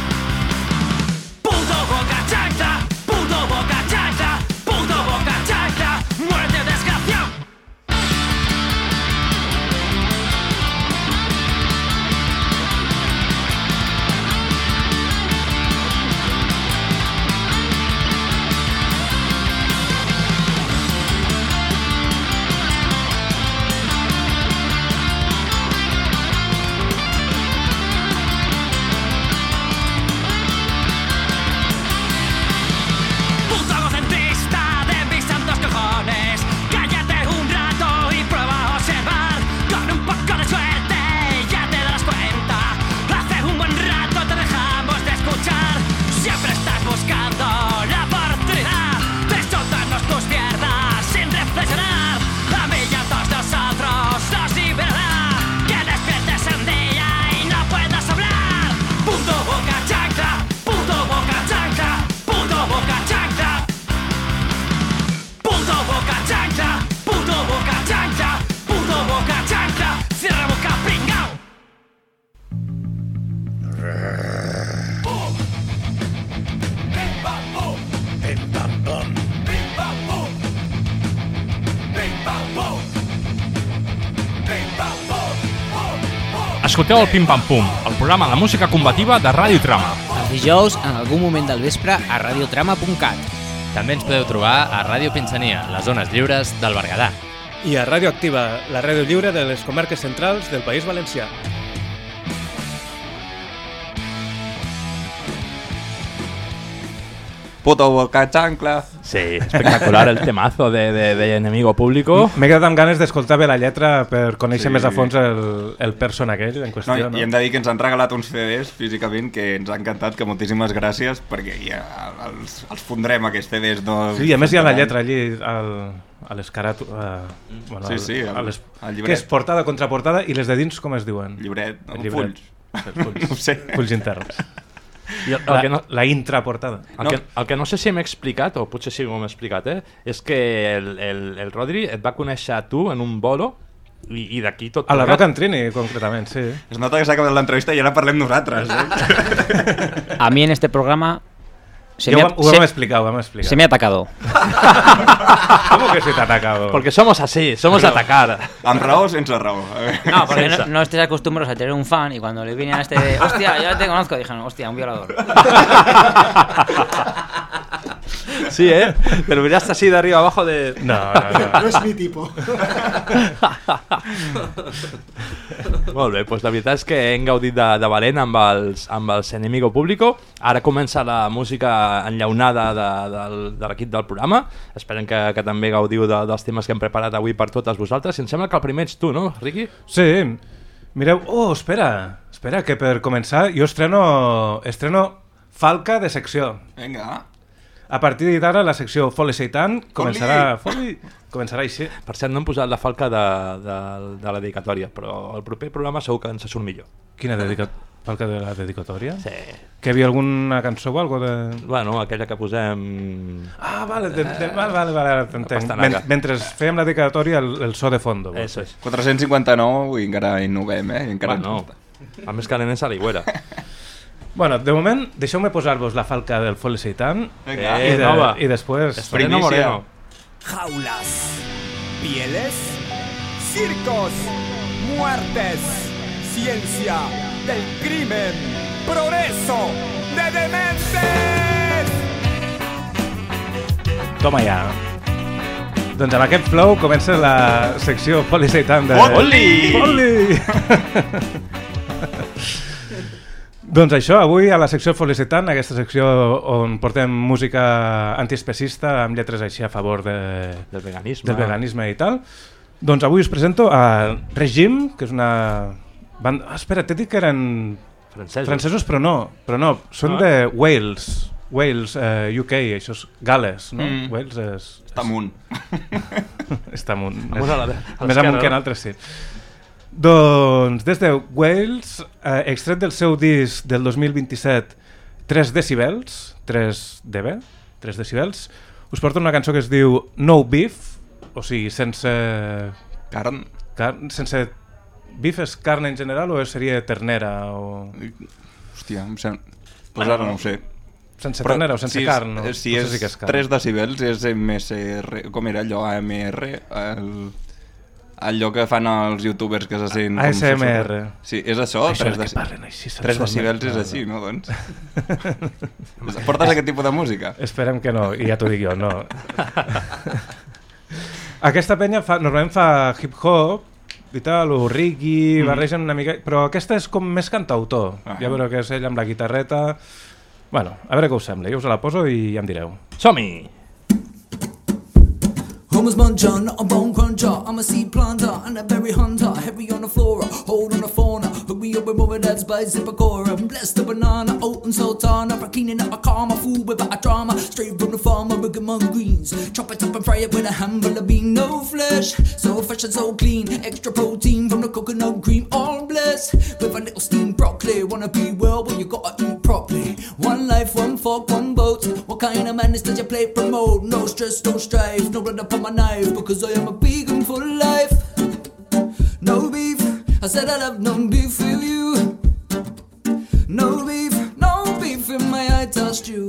Puto Boca Chancla, puto Boca Chancla, puto Boca Chancla, muérete desgraciado. Puto egocentrista de mis santos cojones, cállate un rato y prueba a observar. Con un poco de suerte ya te darás cuenta. Hace un buen rato te dejamos de escuchar. Siempre estás buscando la oportunidad de soltarnos tus mierdas sin reflexionar. A mí y a todos nosotros nos liberará que despiertes un día y no puedas hablar. Puto Boca Chancla, puto Boca Chancla, puto Boca Chancla. Puto Boca Chancla, puto Boca Chancla, puto Boca Chancla, cierra boca pringao. Escolteu el Pim Pam Pum, el programa de música combativa de Ràdio Trama. Els dijous, en algun moment del vespre, a radiotrama.cat. També ens podeu trobar a Ràdio Pinsania, les zones lliures del Berguedà. I a Ràdio Activa, la ràdio lliure de les comarques centrals del País Valencià. Puto Boca Chancla. Sí, espectacular el temazo de Enemigo Público. M'he quedat amb ganes d'escoltar bé la lletra per conèixer més a fons el person aquell en qüestió. No, I hem de dir que ens han regalat uns CDs físicament que ens ha encantat, que moltíssimes gràcies, perquè ja els fondrem aquests CDs. No... Sí, a més hi ha la lletra allí a les caràtules... Sí, al llibret. Què és portada, contraportada, i les de dins com es diuen? Llibret, fulls. No sé. Fulls interns. La intraportada. El que no sé si m'he explicat, o potser sí que m'he explicat, és que el Rodri et va conèixer a tu en un bolo i d'aquí tot... A la Rock and Trini, concretament, sí. Es nota que s'ha acabat l'entrevista i ara parlem nosaltres. A mí en este programa... Ho vam explicar. Se me ha atacado. ¿Cómo que se te ha atacado? Porque somos así, somos atacar. ¿Amb raó o sense raó? No, porque no estés acostumbrados a tener un fan y cuando le viene a este de, hostia, ya te conozco, dijeron, hostia, un violador. Sí, pero miraste así de arriba abajo de... No. No és mi tipo. Molt bé, doncs la veritat és que hem gaudit de valent amb els Enemigo Público. Ara comença la música enllaunada de l'equip del programa. Esperem que també gaudiu dels temes que hem preparat avui per totes vosaltres. I em sembla que el primer ets tu, no, Riqui? Sí. Mireu, espera, que per començar jo estreno falca de secció. Vinga. A partir d'ara la secció Foli Seitan començarà així. Per cert, no hem posat la falca de la dedicatòria, però el proper programa segur que ens surt millor. Quina falca de la dedicatòria? Sí. Que hi havia alguna cançó o algo de... Bueno, aquella que posem... Ah, vale, t'entenc. Mentre fèiem la dedicatòria, el so de fondo. Eso és. 459 i encara innovem, encara bueno, el més calent és a l'aigüera. Bueno, de moment, deixeu-me posar-vos la falca del Foli Seitan i després... Moreno, Moreno. Jaulas, pieles, circos, muertes, ciencia del crimen, progreso de dementes. Toma ja. Doncs amb aquest flow comença la secció Foli Seitan de... Foli! Doncs això, avui a la secció Foli Seitan, aquesta secció on portem música antiespecista amb lletres així a favor del veganisme i tal, doncs avui us presento a Regime, que és una banda... Espera, t'he dit que eren francesos, però no, són de Wales, UK, això és Gales, no? Wales és... Està amunt. Està amunt. Més amunt que en altres, sí. Doncs des de Wales, extret del seu disc del 2027 3 decibels, 3 dB, 3 decibels, us porto una cançó que es diu No Beef, o sigui, sense... Carn? Sense... Beef és carn en general o seria ternera o... Hòstia, em sembla... Pues ara no ho sé. Sense ternera o sense carn? No? Si és 3 decibels és MSR, com era allò, AMR, allò que fan els youtubers que se sent... ASMR. Sí, és això? Això que parlen així. 3 decibels és així, no, doncs? Portes aquest tipus de música? Esperem que no, i ja t'ho dic jo, no. Aquesta penya normalment fa hip-hop i tal, o reggae, barregen una mica... Però aquesta és com més cantautor. Ja veureu que és ell amb la guitarreta... Bueno, a veure què us sembla. Jo us la poso i ja em direu. Som-hi! Homer's muncher, not a bone cruncher. I'm a seed planter and a berry hunter. Heavy on the flora, hold on the fauna. Hook me up with mother that's by Zipacora. I'm blessed a banana, oat and sultana. For cleaning up my car, my food without a drama. Straight from the farmer, rigging my greens. Chop it up and fry it with a handful of bean. No flesh, so fresh and so clean. Extra protein from the coconut cream. All blessed with a little steamed broccoli. Wanna be well, but you gotta eat properly. One life, one fork, one boat. What kind of madness does your plate promote? No stress, no strife, no blood upon my knife, because I am a vegan for life. No beef, I said I love no beef with you. No beef in my Ital stew.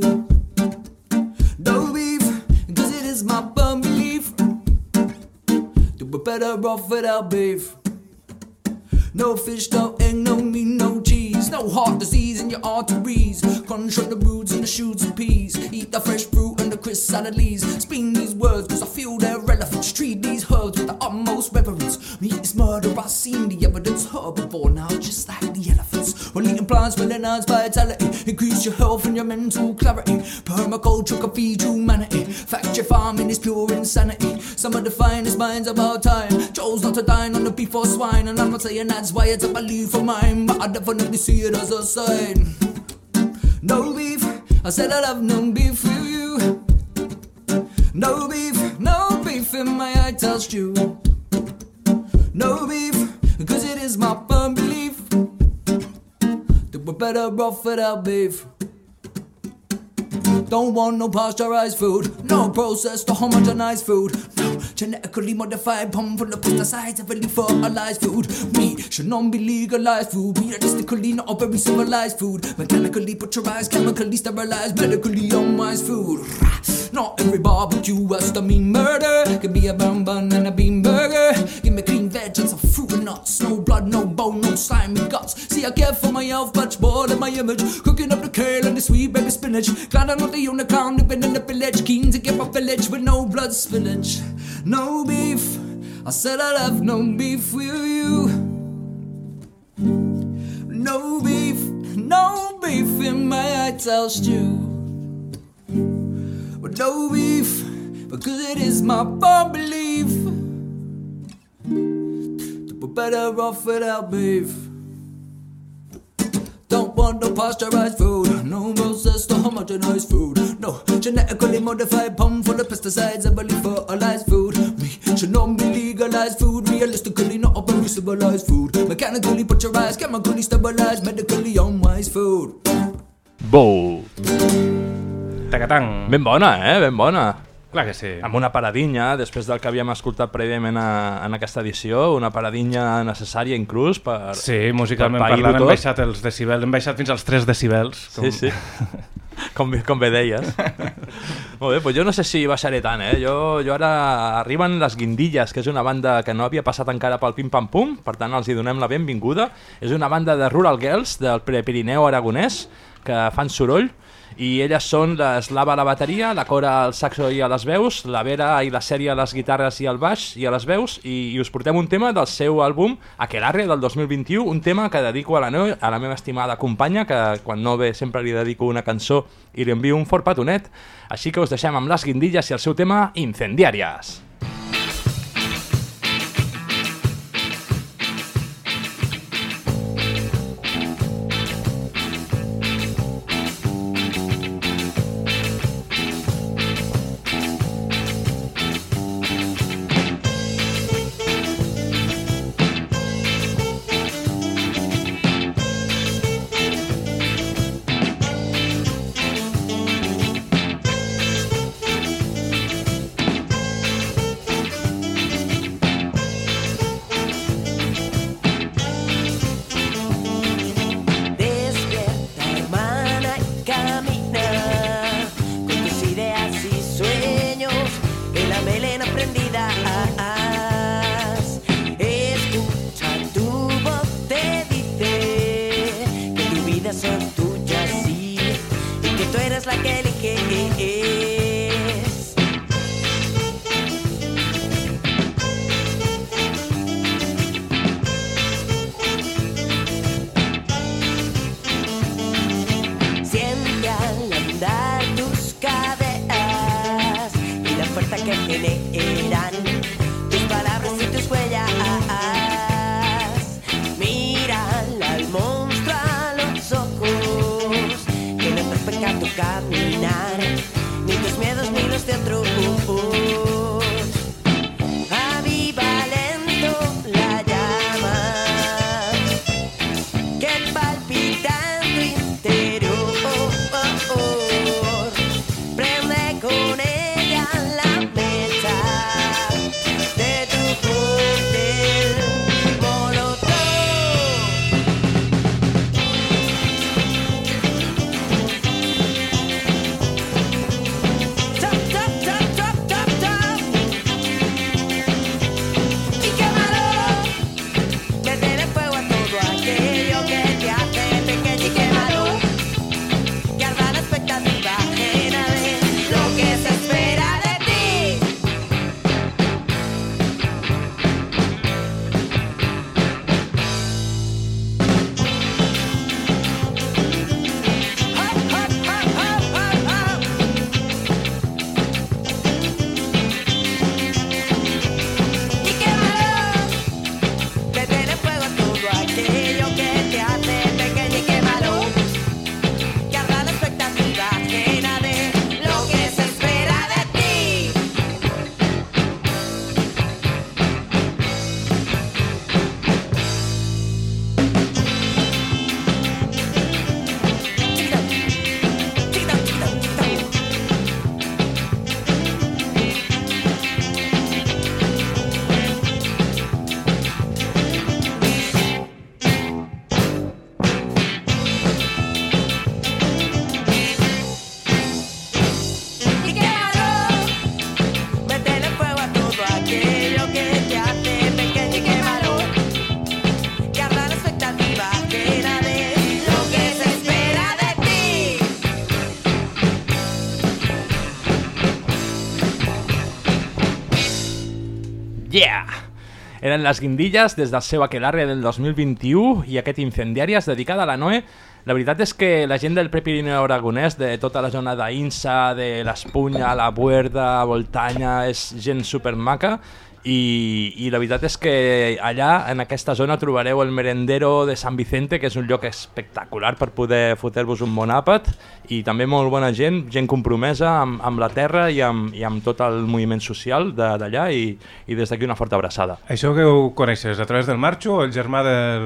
No beef, cause it is my firm belief to be better off without beef. No fish, no egg, no meat, no cheese. No heart disease in your arteries. Control the roots and the shoots and peas. Eat the fresh fruit and the crisp salad leaves. Speak these words cause I feel their relevance. Treat these herbs with the utmost reverence. Meat is murder, I've seen the evidence. Herbivore now, just like the elephants. Well, eating plants will enhance vitality. Increase your health and your mental clarity. Permaculture can feed humanity. Factory farming is pure insanity. Some of the finest minds of our time chose not to dine on the beef or swine. And I'm not saying that's why it's a belief for mine, but I definitely see it as a sign. No beef, I said I love no beef with you. No beef beef in my Ital stew. No beef, cause it is my firm belief that we're better off without beef. Don't want no pasteurized food, no processed or homogenized food, no genetically modified palm full of pesticides, heavily fertilized food. Meat should not be legalized food, realistically not a very civilized food. Mechanically pasteurized, chemically sterilized, medically unwise food. Not every barbecue has to mean murder. Give me a brown bun and a bean burger. Give me clean veg and some fruit and nuts. No blood, no bone, no slimy guts. See, I care for my health much more than my image. Cooking up the kale and the sweet baby spinach. Glad I'm not the only clown living in the village. Keen to get my village with no blood spillage. No beef, I said I'll have no beef with you. No beef in my Ital stew. But no beef, because it is my firm belief that we're better off without beef. Don't want no pasteurized food, no processed or homogenized food, no genetically modified palm full of pesticides, heavily fertilized food. We should not be legalized food, realistically not a very civilized food. Mechanically pasteurized, chemically sterilized, medically unwise food. Bou! Tacatang. Ben bona, ben bona. Clar que sí. Amb una paradinya, després del que havíem escoltat prèviament en aquesta edició, una paradinya necessària inclús per... Sí, musicalment parlant hem baixat els decibels, hem baixat fins als 3 decibels. Com... Sí, sí, com bé deies. Molt bé, doncs jo no sé si baixaré tant, Jo ara arriben les Guindilles, que és una banda que no havia passat encara pel Pim Pam Pum, per tant els hi donem la benvinguda. És una banda de Rural Girls, del Prepirineu aragonès, que fan soroll, i elles són l'Eslava a la bateria, la Cora al saxo i a les veus, la Vera i la Sèrie a les guitarres i al baix i a les veus, i us portem un tema del seu àlbum Aquelarre del 2021, un tema que dedico a la meva estimada companya, que quan no ve sempre li dedico una cançó i li envio un fort petonet, així que us deixem amb les Guindilles i el seu tema Incendiàries. Mira al monstruo a los ojos. Eren les Guindilles des del seu Aquelarre del 2021 i aquest Incendiàries dedicada a la Noe. La veritat és que la gent del Prepirineu aragonès, de tota la zona d'Aïnsa, de l'Espunya, la Buerda, Voltanya, és gent supermaca i la veritat és que allà, en aquesta zona, trobareu el Merendero de Sant Vicente, que és un lloc espectacular per poder fotre-vos un bon àpat, i també molt bona gent compromesa amb la terra i amb tot el moviment social d'allà, i des d'aquí una forta abraçada. Això que ho coneixes a través del Marxo o el germà del...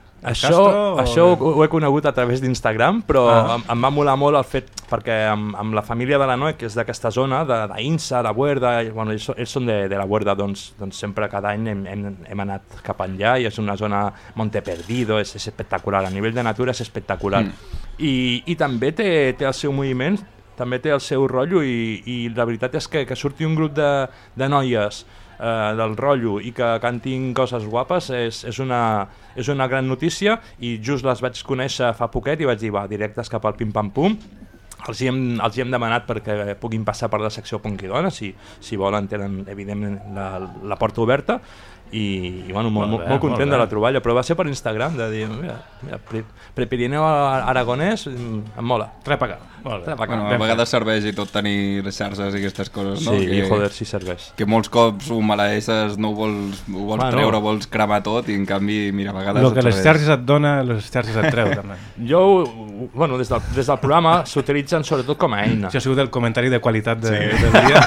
Això ho he conegut a través d'Instagram, però em va molar molt el fet, perquè amb la família de la Noe, que és d'aquesta zona, d'Aïnsa, la Buerda, bueno, ells són de la Buerda, doncs sempre cada any hem anat cap enllà, i és una zona Monte Perdido, és espectacular, a nivell de natura és espectacular. I també té el seu moviment, també té el seu rotllo, i la veritat és que surti un grup de noies del rotllo i que cantin coses guapes és una gran notícia, i just les vaig conèixer fa poquet i vaig dir, va, directes cap al Pim Pam Pum. Els hi hem demanat perquè puguin passar per la secció Punk i Dona, si volen, tenen evidentment la porta oberta, i bueno, molt content de la troballa, però va ser per Instagram, de dir, mira, Prepirineu aragonès, em mola. Trepagar. Bueno, a vegades serveix i tot tenir les xarxes i aquestes coses, no? Sí, joder, sí serveix. Que molts cops ho maleeixes, no ho vols treure, vols cremar tot, i en canvi, mira, a vegades... El que les xarxes et dona, les xarxes et treu, també. Bueno, des del programa s'utilitzen sobretot com a eina. Això ha sigut el comentari de qualitat del dia.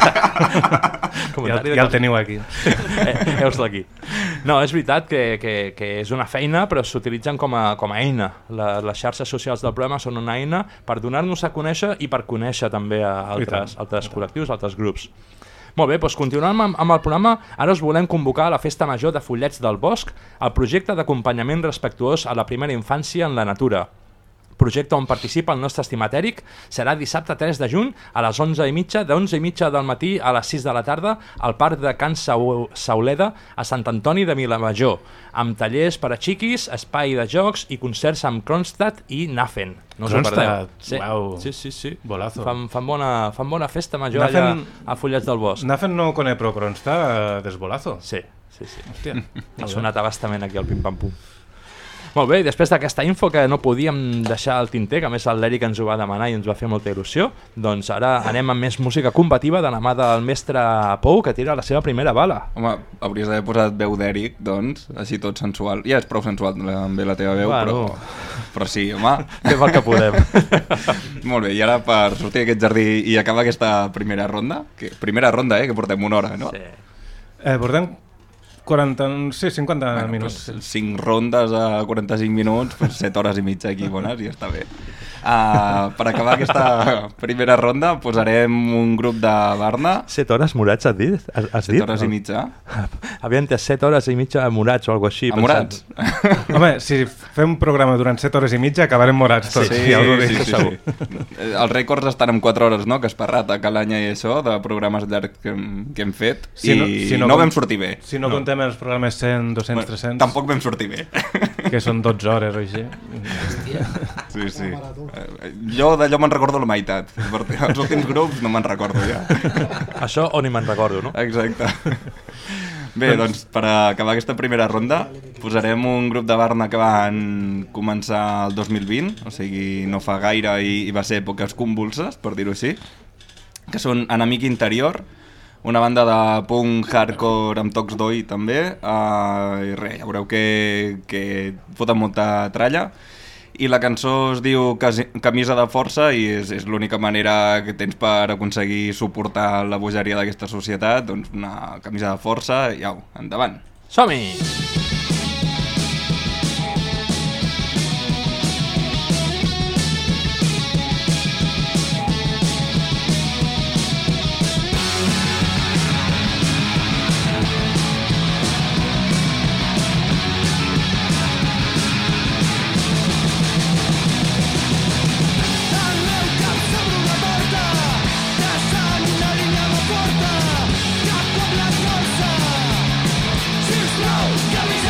Ja el teniu aquí. Heus-lo aquí. No, és veritat que és una feina, però s'utilitzen com a eina. Les xarxes socials del programa són una eina per donar-nos a conèixer i per conèixer també a altres col·lectius, altres grups. Molt bé, doncs continuant amb el programa, ara us volem convocar a la Festa Major de Follets del Bosc, el projecte d'acompanyament respectuós a la primera infància en la natura. Projecte on participa el nostre estimat Eric. Serà dissabte 3 de juny a les 11:30, de 11:30 del matí a les 6 de la tarda, al Parc de Can Sauleda, a Sant Antoni de Vilamajor, amb tallers per a xiquis, espai de jocs i concerts amb Kronstadt i Nafen. No us ho perdeu. Sí. Bolazo. Fan bona festa major allà a Follets del Bosc. Nafen no coneix, però Kronstadt és bolazo. Sí. Hòstia. Ha sonat abastament aquí al Pim Pam Pum. Molt bé, després d'aquesta info que no podíem deixar al tinter, que a més l'Eric ens ho va demanar i ens va fer molta il·lusió, doncs ara anem amb més música combativa de la mà del mestre Pou, que tira la seva primera bala. Home, hauries d'haver posat veu d'Eric, doncs, així tot sensual. Ja és prou sensual també la teva veu, però sí, home. Fem el que podem. Molt bé, i ara per sortir d'aquest jardí i acabar aquesta primera ronda, primera ronda, que portem una hora, no? Sí. Portem 50 minuts. 5 rondes a 45 minuts, 7 hores i mitja aquí bones i ja està bé. Per acabar aquesta primera ronda posarem un grup de Barna. 7 hores morats has dit? 7 hores i mitja. Havia entès 7 hores i mitja morats o alguna cosa així. Morats? Home, si fem un programa durant 7 hores i mitja acabarem morats tots. Sí. Els rècords estan amb 4 hores, no? Que Esparrata, Calanya i això, de programes llargs que hem fet, i no vam sortir bé. Si no contem els programes 100, 200, 300... Tampoc vam sortir bé. Que són 12 hores o així. Sí. Jo d'allò me'n recordo la meitat. Els últims grups no me'n recordo ja. Això o ni me'n recordo, no? Exacte. Bé, doncs per acabar aquesta primera ronda posarem un grup de Barna que van començar el 2020, o sigui, no fa gaire i va ser èpoques convulses, per dir-ho així, que són Enemic Interior, una banda de punk hardcore amb tocs d'oi també, i res, ja veureu que foten molta tralla. I la cançó es diu Camisa de força i és l'única manera que tens per aconseguir suportar la bogeria d'aquesta societat, doncs una camisa de força i au, endavant. Som-hi! Camisa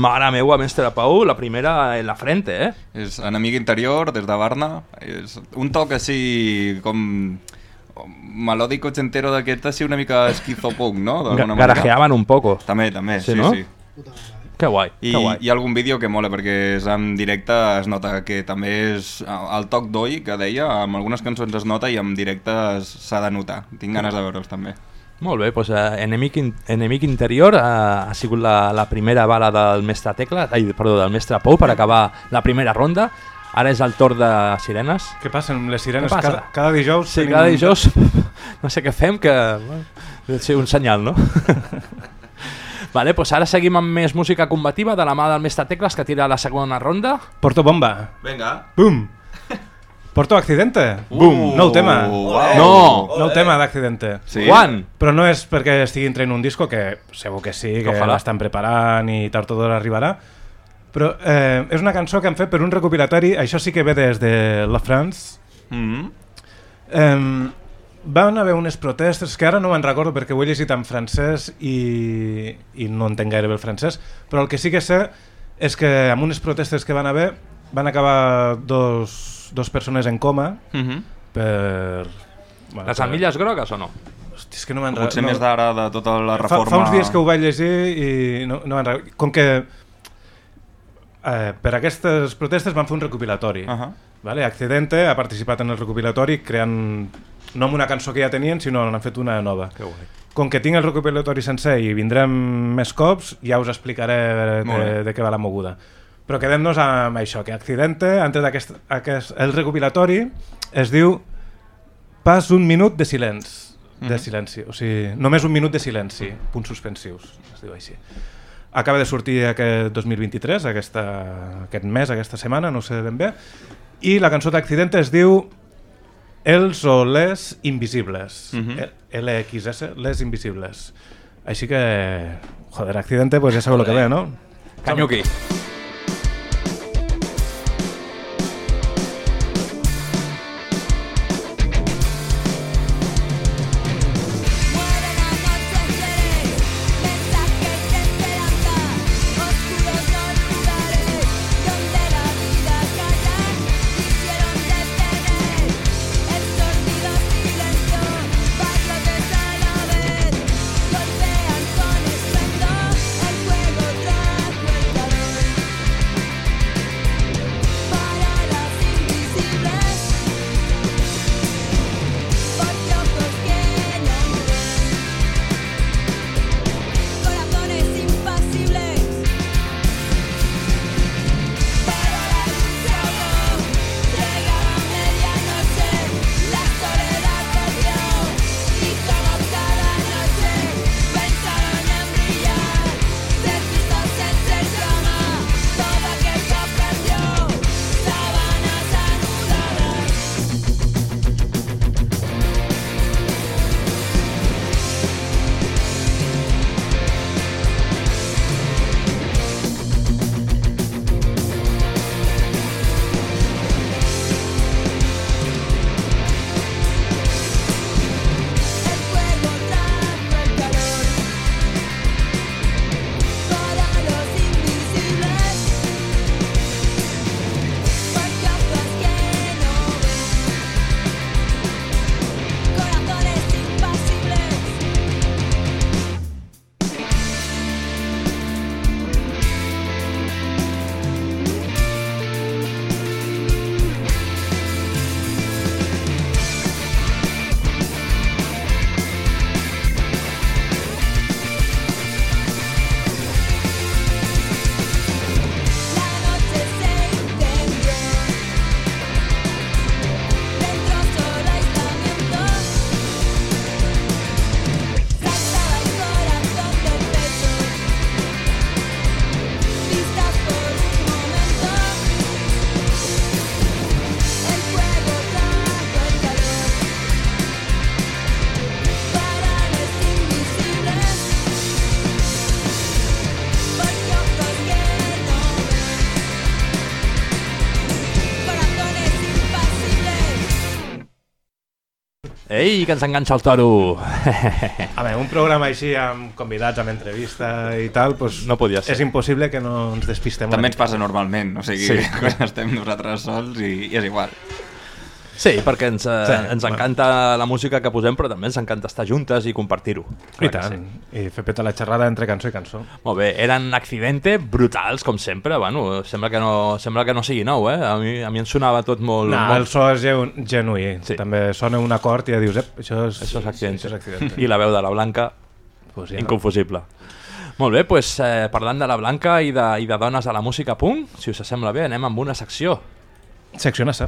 Mare meua, mestre Pau, la primera en la frente, eh? És Enemic Interior, des de Barna. És un toc així com melòdic ochentero d'aquest, així una mica esquizopunk, no? Garajeaven un poco. També, Sí, sí, no? sí. Que guai, I que guai. hi ha algun vídeo que mola perquè és en directe, es nota que també és el toc d'oi que deia, amb algunes cançons es nota i en directe s'ha de notar. Tinc ganes de veure'ls també. Molt bé, doncs Enemic Interior ha sigut la primera bala del mestre del mestre Pou per acabar la primera ronda. Ara és el torn de Sirenes. Què passa amb les Sirenes? Què passa? Cada dijous... Sí, cada dijous no sé què fem, que deu ser un senyal, no? Vale, doncs ara seguim amb més música combativa de la mà del mestre Tecles, que tira la segona ronda. Porto bomba. Vinga. Bum. Porto Accidente. Bum. Nou tema. No. Nou tema d'Accidente. Sí. Quan? Però no és perquè estiguin traient un disco, que segur que sí, que l'estan preparant i tard o d'hora arribarà. Però és una cançó que han fet per un recopilatori, això sí que ve des de la France. Van haver unes protestes, que ara no me'n recordo perquè ho he llegit en francès i no entenc gaire bé el francès, però el que sí que sé és que amb unes protestes que van haver van acabar dos persones en coma per... Bueno, les armilles grogues o no? Hosti, és que no me'n recordo. Potser més d'ara de tota la reforma... Fa uns dies que ho vaig llegir i no me'n recordo. Com que per aquestes protestes van fer un recopilatori. Vale? Accidente ha participat en el recopilatori creant no amb una cançó que ja tenien, sinó n'han fet una nova. Que guai. Com que tinc el recopilatori sencer i vindrem més cops, ja us explicaré de què va la moguda. Però quedem-nos amb això, que Accidente, antes el recopilatori es diu Pas un minut de silenci. De silenci, o sigui, només un minut de silenci, punts suspensius, es diu així. Acaba de sortir aquest 2023, aquest mes, aquesta setmana, no sé ben bé, i la cançó d'Accidente es diu Els o les invisibles. LXS, les invisibles. Així que, joder, Accidente, pues ja sabeu el que ve, no? Canyuqui. Golpean con estruendo el fuego tras Ei, que ens enganxa el toro! A veure, un programa així amb convidats, amb entrevista i tal, doncs no podia ser. És impossible que no ens despistem. També ens passa normalment, o sigui, quan estem nosaltres sols i és igual. Sí, perquè ens encanta la música que posem, però també ens encanta estar juntes i compartir-ho. I tant, i fer peta la xerrada entre cançó i cançó. Molt bé, eren Accidente, brutals, com sempre. Bueno, sembla que no sigui nou, eh? A mi em sonava tot molt... No, el so és genuí. Sí. També sona un acord i ja dius, això és Accidente. I la veu de la Blanca, pues ja inconfusible. Molt bé, doncs, parlant de la Blanca i de dones a la música punk, si us sembla bé, anem amb una secció. Secció nassa.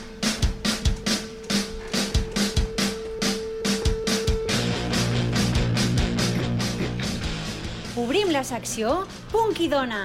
Obrim la secció Punk i Dona.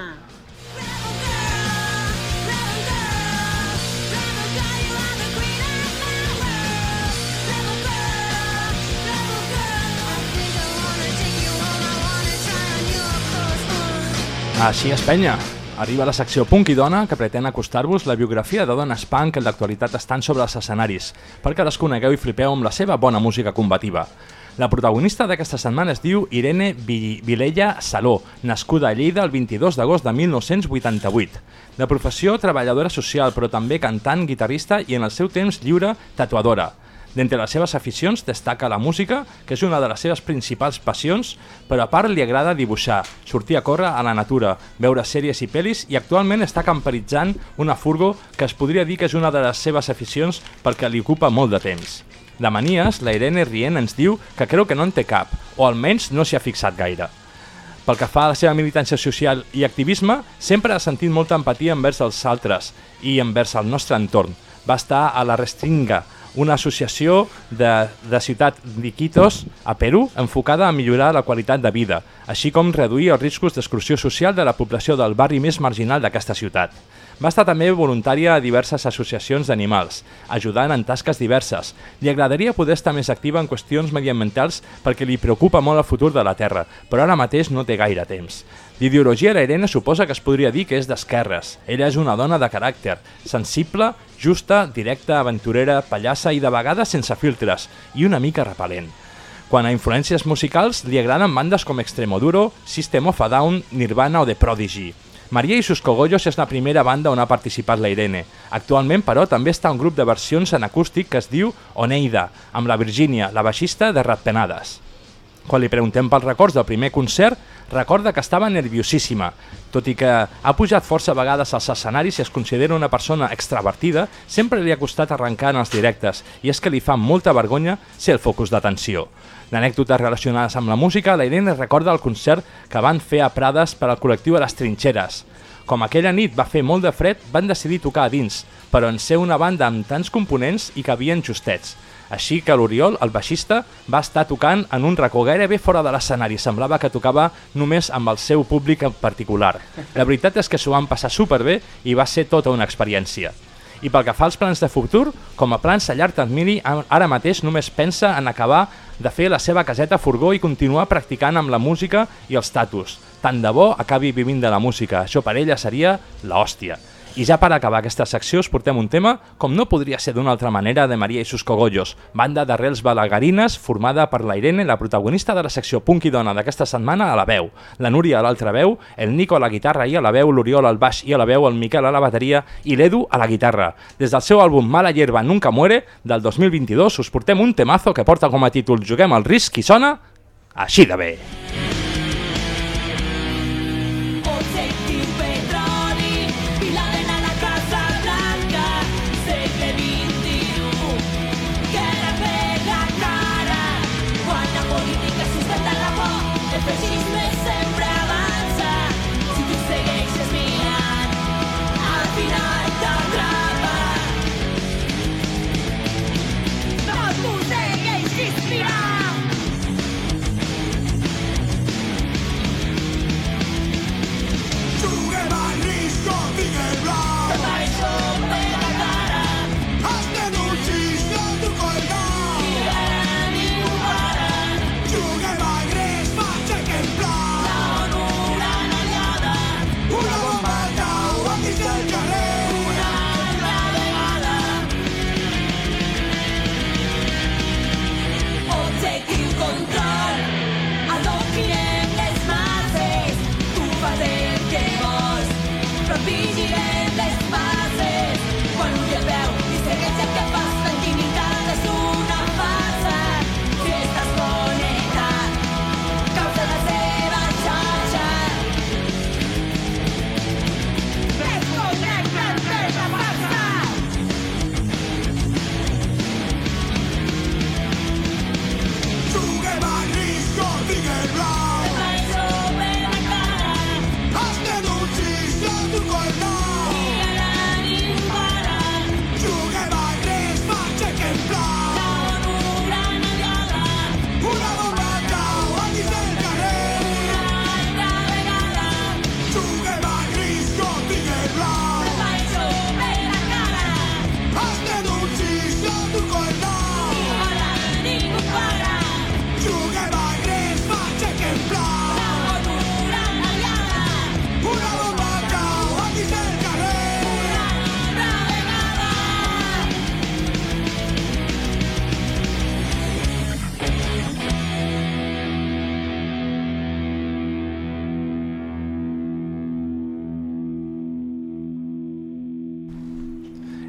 Així és, penya. Arriba la secció Punk i Dona, que pretén acostar-vos la biografia de dones punk que en l'actualitat estan sobre els escenaris, perquè les conegueu i flipeu amb la seva bona música combativa. La protagonista d'aquesta setmana es diu Irene Vilella Saló, nascuda a Lleida el 22 d'agost de 1988. De professió treballadora social, però també cantant, guitarrista i en el seu temps lliure tatuadora. D'entre les seves aficions destaca la música, que és una de les seves principals passions, però a part li agrada dibuixar, sortir a córrer a la natura, veure sèries i pel·lis i actualment està camperitzant una furgo que es podria dir que és una de les seves aficions perquè li ocupa molt de temps. De manies, la Irene rient ens diu que creu que no en té cap, o almenys no s'hi ha fixat gaire. Pel que fa a la seva militància social i activisme, sempre ha sentit molta empatia envers els altres i envers el nostre entorn. Va estar a la Restringa, una associació de ciutat d'Iquitos, a Perú, enfocada a millorar la qualitat de vida, així com reduir els riscos d'exclusió social de la població del barri més marginal d'aquesta ciutat. Va estar també voluntària a diverses associacions d'animals, ajudant en tasques diverses. Li agradaria poder estar més activa en qüestions mediambientals perquè li preocupa molt el futur de la Terra, però ara mateix no té gaire temps. D'ideologia, la Irene suposa que es podria dir que és d'esquerres. Ella és una dona de caràcter, sensible, justa, directa, aventurera, pallassa i de vegades sense filtres, i una mica repel·lent. Quant a influències musicals, li agraden bandes com Extremoduro, System of a Down, Nirvana o The Prodigy. Maria i sus Cogollos és la primera banda on ha participat la Irene. Actualment, però, també està un grup de versions en acústic que es diu Oneida, amb la Virgínia, la baixista de Ratpenades. Quan li preguntem pels records del primer concert, recorda que estava nerviosíssima. Tot i que ha pujat força vegades als escenaris i es considera una persona extravertida, sempre li ha costat arrencar en els directes, i és que li fa molta vergonya ser el focus d'atenció. D'anècdotes relacionades amb la música, la Irene recorda el concert que van fer a Prades per al col·lectiu a les Trinxeres. Com aquella nit va fer molt de fred, van decidir tocar a dins, però en ser una banda amb tants components hi cabien justets. Així que l'Oriol, el baixista, va estar tocant en un racó gairebé fora de l'escenari. Semblava que tocava només amb el seu públic en particular. La veritat és que s'ho van passar superbé i va ser tota una experiència. I pel que fa als plans de futur, com a plans a llarg termini, ara mateix només pensa en acabar de fer la seva caseta furgó i continuar practicant amb la música i els tatus. Tant de bo acabi vivint de la música, això per ella seria l'hòstia. I ja per acabar aquesta secció us portem un tema, com no podria ser d'una altra manera, de Maria i sus Cogollos, banda d'arrels balagarines formada per la Irene, la protagonista de la secció Punk i Dona d'aquesta setmana, a la veu, la Núria a l'altra veu, el Nico a la guitarra i a la veu, l'Oriol al baix i a la veu, el Miquel a la bateria i l'Edu a la guitarra. Des del seu àlbum Mala hierba nunca muere, del 2022, us portem un temazo que porta com a títol Juguem al risc i sona així de bé.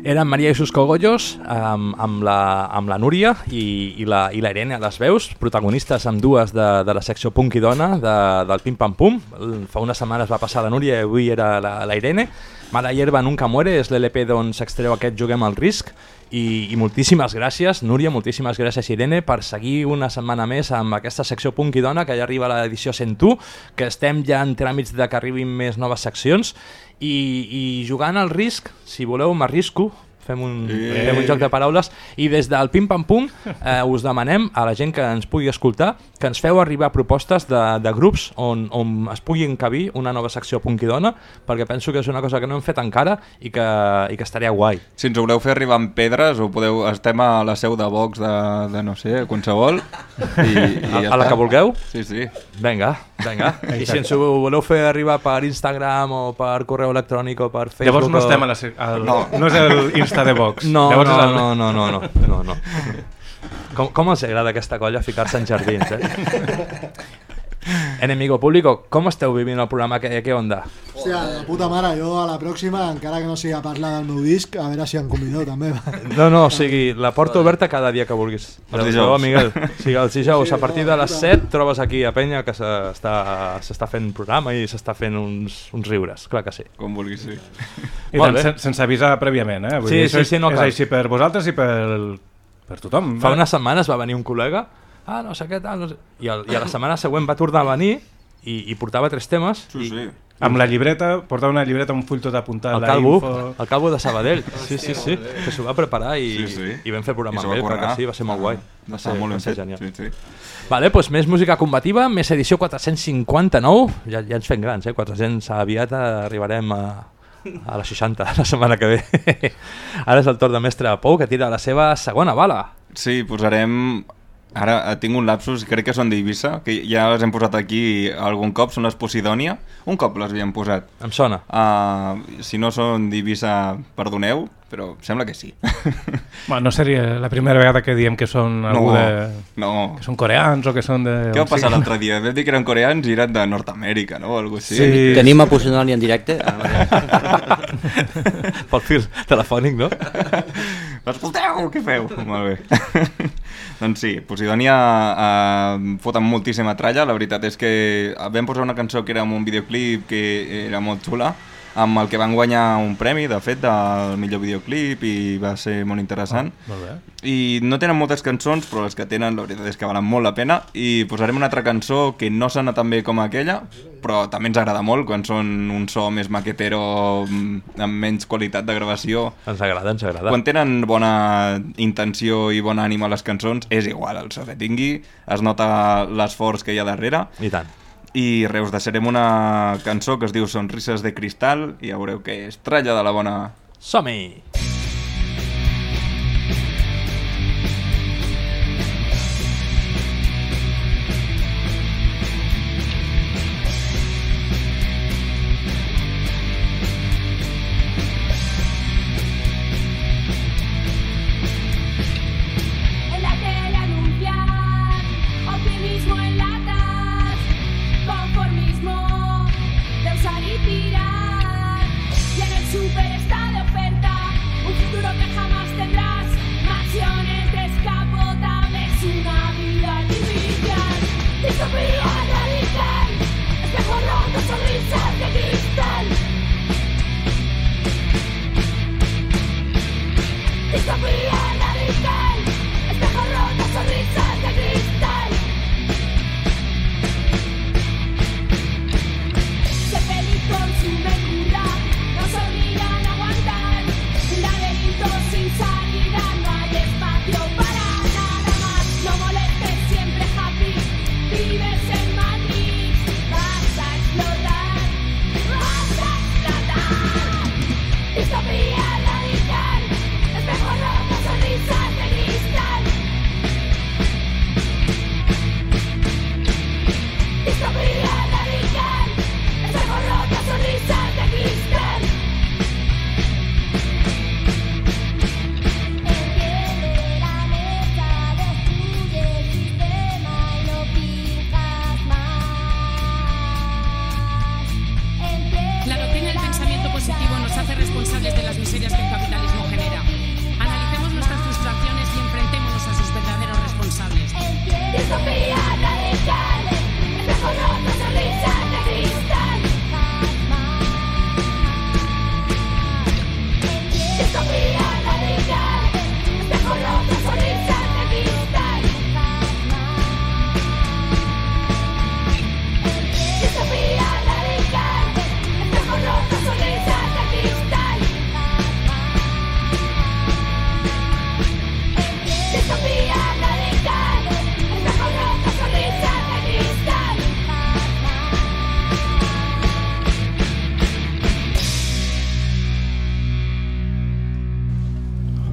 Eren Maria Jesús Cogollos amb la Núria i la Irene a les veus, protagonistes amb dues de la secció Punk i Dona del Pim Pam Pum. Fa unes setmanes va passar la Núria i avui era la Irene. Mala hierba nunca muere és l'LP d'on s'extreu aquest Juguem al risc i moltíssimes gràcies Núria, moltíssimes gràcies Irene per seguir una setmana més amb aquesta secció Punk i Dona, que ja arriba a l'edició 101, que estem ja en tràmits de que arribin més noves seccions i jugant al risc, si voleu m'arrisco, fem un joc de paraules i des del Pim Pam Pum us demanem a la gent que ens pugui escoltar que ens feu arribar propostes de grups on es pugui encabir una nova secció Punk i Dona, perquè penso que és una cosa que no hem fet encara i que estaria guai. Si ens ho voleu fer arribar amb pedres, estem a la seu de Vox de no sé, qualsevol i a la que vulgueu? Sí. Vinga. I si ens ho voleu fer arribar per Instagram o per correu electrònic o per Facebook... Llavors no estem no és el Insta de Vox. No. Com els agrada aquesta colla ficar-se en jardins, Enemigo público, com esteu vivint el programa? Què onda? Hòstia, de puta mare, jo a la pròxima, encara que no sigui a parlar del meu disc, a veure si em convideu també. No, o sigui, la porta oberta cada dia que vulguis. Els dijous. Miguel. O sigui, els dijous, a partir de les 7 trobes aquí a Penya que s'està fent programa i s'està fent uns riures, clar que sí. Com vulguis, sí. I tant, sense avisar prèviament, Vull dir, sí, no cal. És així per vosaltres i per tothom. Fa unes setmanes va venir un col·lega no sé què tal, no sé. I a la setmana següent va tornar a venir i portava 3 temes. Sí. Amb la llibreta, portava una llibreta amb un full tot apuntat. El Calvo de Sabadell. Sí, que s'ho va preparar i vam fer programa amb ell, perquè sí, va ser molt guai. Va ser molt genial. Vale, doncs més música combativa, més edició 459, ja ens fem grans, 400 aviat arribarem a la 60 la setmana que ve. Ara és el torn de Mestre Pou, que tira la seva segona bala. Sí, posarem... Ara tinc un lapsus, crec que són d'Eivissa, que ja les hem posat aquí algun cop, són les Posidònia. Un cop les havíem posat. Em sona. Si no són d'Eivissa, perdoneu, però sembla que sí. No seria la primera vegada que diem que són que són coreans o que són de... Què va passar l'altre dia? Vam dir que eren coreans i eren de Nord-Amèrica, no? Algo així. Sí. Tenim a Posidònia en directe? Pel fil telefònic, no? Escolteu, què feu? Molt bé. Doncs sí, Posidònia foten moltíssima tralla. La veritat és que vam posar una cançó que era amb un videoclip que era molt xula, amb el que van guanyar un premi, de fet, del millor videoclip, i va ser molt interessant. Molt bé. I no tenen moltes cançons, però les que tenen, la veritat és que valen molt la pena, i posarem una altra cançó que no sona tan bé com aquella, però també ens agrada molt quan són un so més maquetero, amb menys qualitat de gravació. Ens agrada. Quan tenen bona intenció i bona ànima les cançons, és igual el so que tingui, es nota l'esforç que hi ha darrere. I tant. I us deixarem una cançó que es diu Sonrises de Cristal i ja veureu que és tralla de la bona. Som-hi! Distopía radical, espejo roto, sonrisas de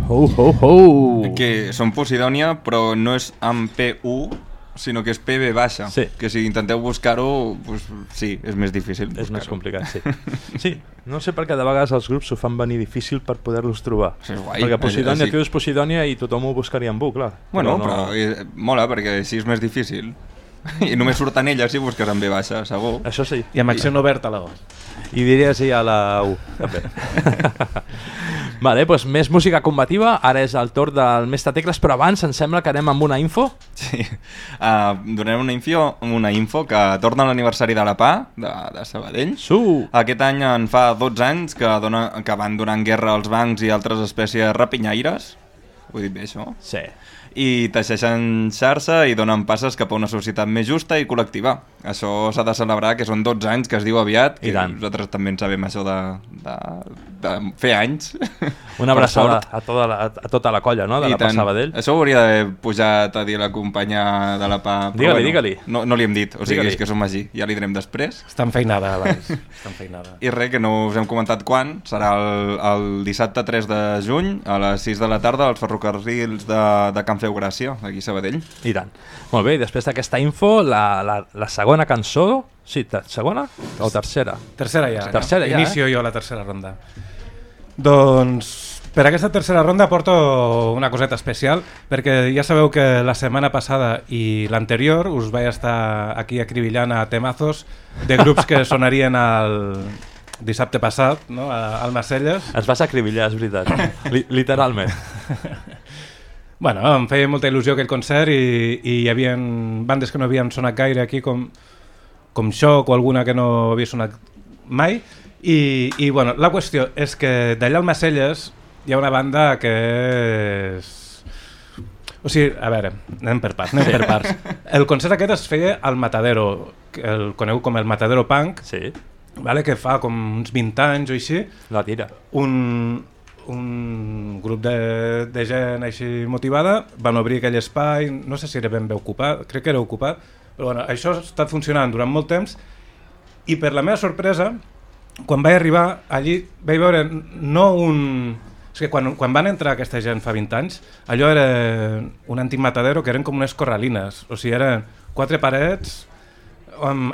Que són Posidònia, però no és amb P1, sinó que és PB baixa. Sí. Que si intenteu buscar-ho, doncs, sí, és més difícil. És més complicat, sí. Sí, no sé per què de vegades els grups s'ho fan venir difícil per poder-los trobar. Sí, és guai. Perquè Posidònia, Sí. tu dius Posidònia i tothom ho buscaria amb bu, clar. Bueno, però mola, perquè així és més difícil. I només surten elles si busques amb B baixa, segur. Això sí. I amb accent obert a la O. I diries sí a la U, també. Vale, doncs més música combativa. Ara és el torn del Mestre Tecles, però abans em sembla que anem amb una info. Sí, donem una info que torna a l'aniversari de la PA, de Sabadell. Aquest any en fa 12 anys que van donant guerra als bancs i altres espècies rapinyaires. Ho he dit bé, això? Sí. I teixeixen xarxa i donen passes cap a una societat més justa i col·lectiva. Això s'ha de celebrar, que són 12 anys, que es diu aviat, que nosaltres també en sabem això de fer anys. Una abraçada a tota la colla, no?, de la PA Sabadell. Això ho hauria d'haver pujat a dir la companya de la PA. Digue-li. No li hem dit, o sigui, és que som així. Ja li direm després. Està enfeinada abans. I res, que no us hem comentat quan. Serà el dissabte 3 de juny a les 6 de la tarda als ferrocarrils de Can Feu Gràcia, aquí a Sabadell. I tant. Molt bé, després d'aquesta info, la segona cançó... Sí, segona o tercera? Tercera ja. Tercera ja, Inicio jo la tercera ronda. Doncs per aquesta tercera ronda porto una coseta especial, perquè ja sabeu que la setmana passada i l'anterior us vaig estar aquí acribillant a temazos de grups que sonarien el dissabte passat, no?, al Macelles. Ens vas acribillar, és veritat. Literalment. Bueno, em feia molta il·lusió aquell concert i hi havia bandes que no havien sonat gaire aquí, com Shock o alguna que no havia sonat mai. I bueno, la qüestió és que d'allà al Macelles hi ha una banda que és... O sigui, a veure, anem per parts. El concert aquest es feia al Matadero, que el coneu com el Matadero Punk, sí. Vale, que fa com uns 20 anys o així. La tira. Un grup de gent així motivada van obrir aquell espai, no sé si era ben bé ocupat, crec que era ocupat, però bueno, això ha estat funcionant durant molt temps i per la meva sorpresa, quan vaig arribar allí vaig veure no un... És que quan van entrar aquesta gent fa 20 anys, allò era un antic matadero que eren com unes corralines, o sigui, eren 4 parets amb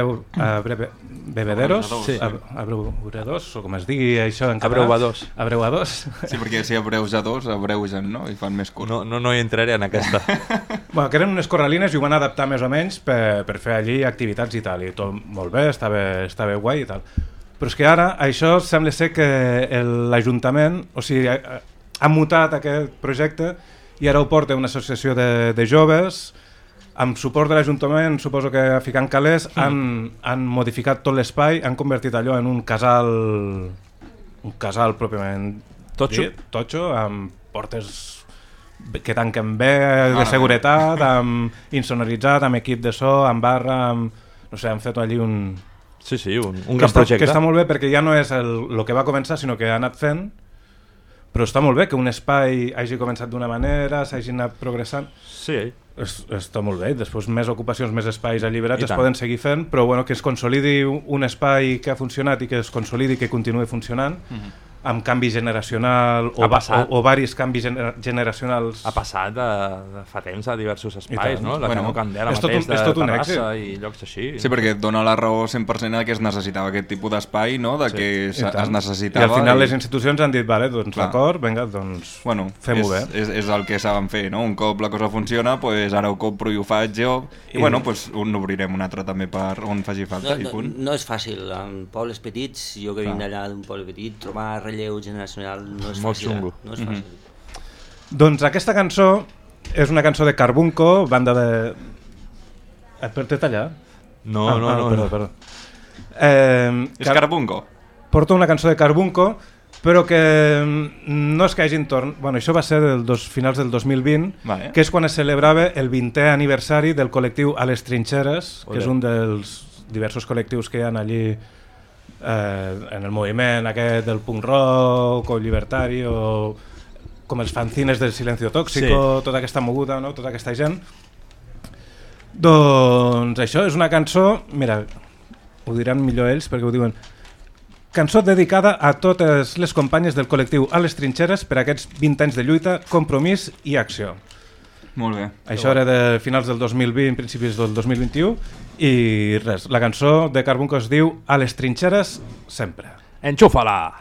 bebederos, sí. abreuadors, o com es digui això en català. Abreuadors. Sí, perquè si abreujadors, abreugen, no? I fan més curt. No hi entraré en aquesta. Bueno, que eren unes corralines i ho van adaptar més o menys per fer allí activitats i tal, i tot molt bé, estava guai i tal. Però és que ara això sembla ser que l'Ajuntament, o sigui, ha mutat aquest projecte i ara ho porta una associació de joves. Amb suport de l'Ajuntament, suposo que ficant calés, han modificat tot l'espai, han convertit allò en un casal pròpiament totxo, amb portes que tanquen bé, de seguretat, amb insonoritzat, amb equip de so, amb barra, no sé, han fet allí un... Sí, un gran projecte. Que està molt bé perquè ja no és el que va començar, sinó que ha anat fent, però està molt bé que un espai hagi començat d'una manera, s'hagi anat progressant. Sí. Està molt bé, després més ocupacions, més espais alliberats es poden seguir fent, però bueno, que es consolidi un espai que ha funcionat i que es consolidi, que continuï funcionant, amb canvi generacional o varis canvis generacionals. Ha passat de fa temps a diversos espais, no? La Camo Candela mateix de Terrassa i llocs així. Sí, perquè et dona la raó 100% que es necessitava aquest tipus d'espai, no? Que es necessitava. I al final les institucions han dit, vale, doncs d'acord, vinga, doncs fem-ho bé. És el que saben fer, no? Un cop la cosa funciona, doncs ara ho compro i ho faig jo, i bueno, doncs n'obrirem un altre també per on faci falta i punt. No és fàcil, en pobles petits, jo que vinc d'allà d'un poble petit, trobar relleu generacional no és fàcil. No és fàcil. Doncs aquesta cançó és una cançó de Carbunco, banda de... Per te tallar? No. Perdó. És Carbunco? Porto una cançó de Carbunco, però que no és que hagin torn... Bueno, això va ser finals del 2020, que és quan es celebrava el 20è aniversari del col·lectiu A les Trinxeres, que és un dels diversos col·lectius que hi ha allí en el moviment aquest del punk rock o llibertari o com els fanzines del Silencio Tóxico, tota aquesta moguda, no? Tota aquesta gent. Doncs això és una cançó, mira, ho diran millor ells perquè ho diuen, Cançó dedicada a totes les companyes del col·lectiu A les Trinxeres per aquests 20 anys de lluita, compromís i acció. Molt bé. Això era de finals del 2020, principis del 2021, i res, la cançó de Carbunco es diu A les Trinxeres sempre. Enxufa-la!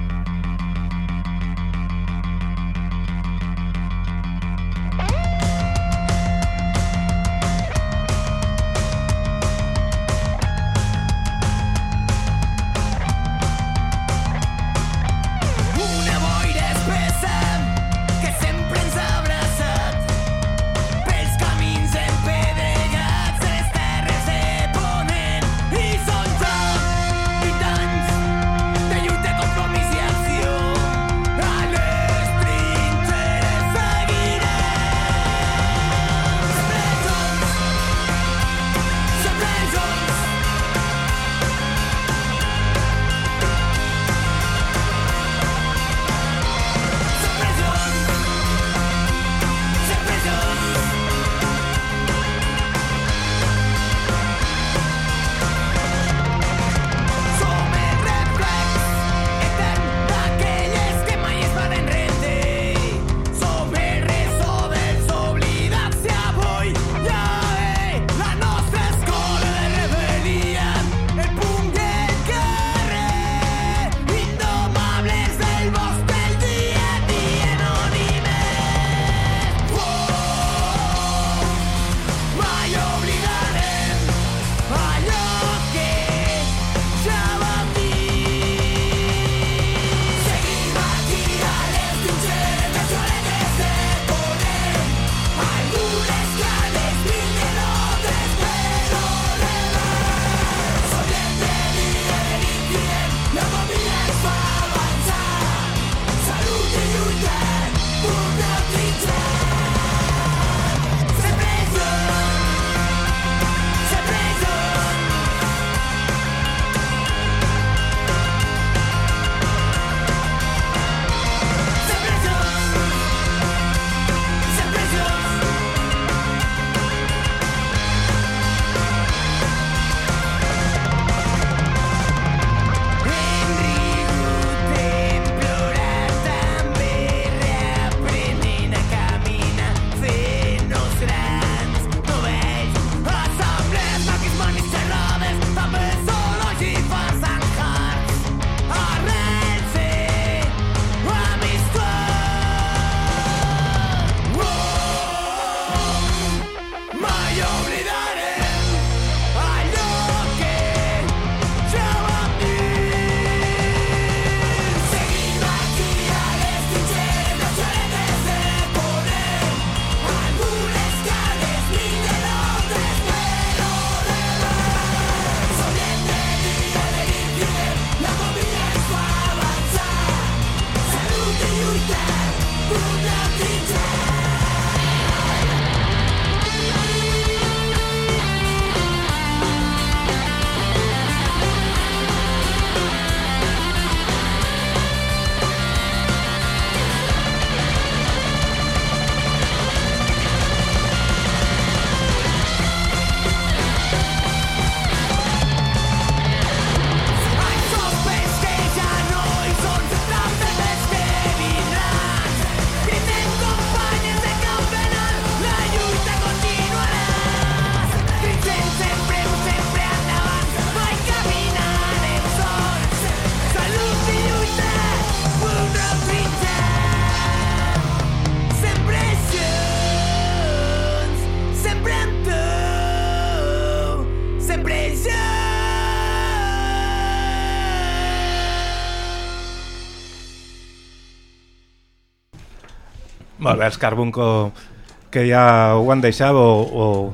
Molt bé, els Carbunco que ja ho han deixat o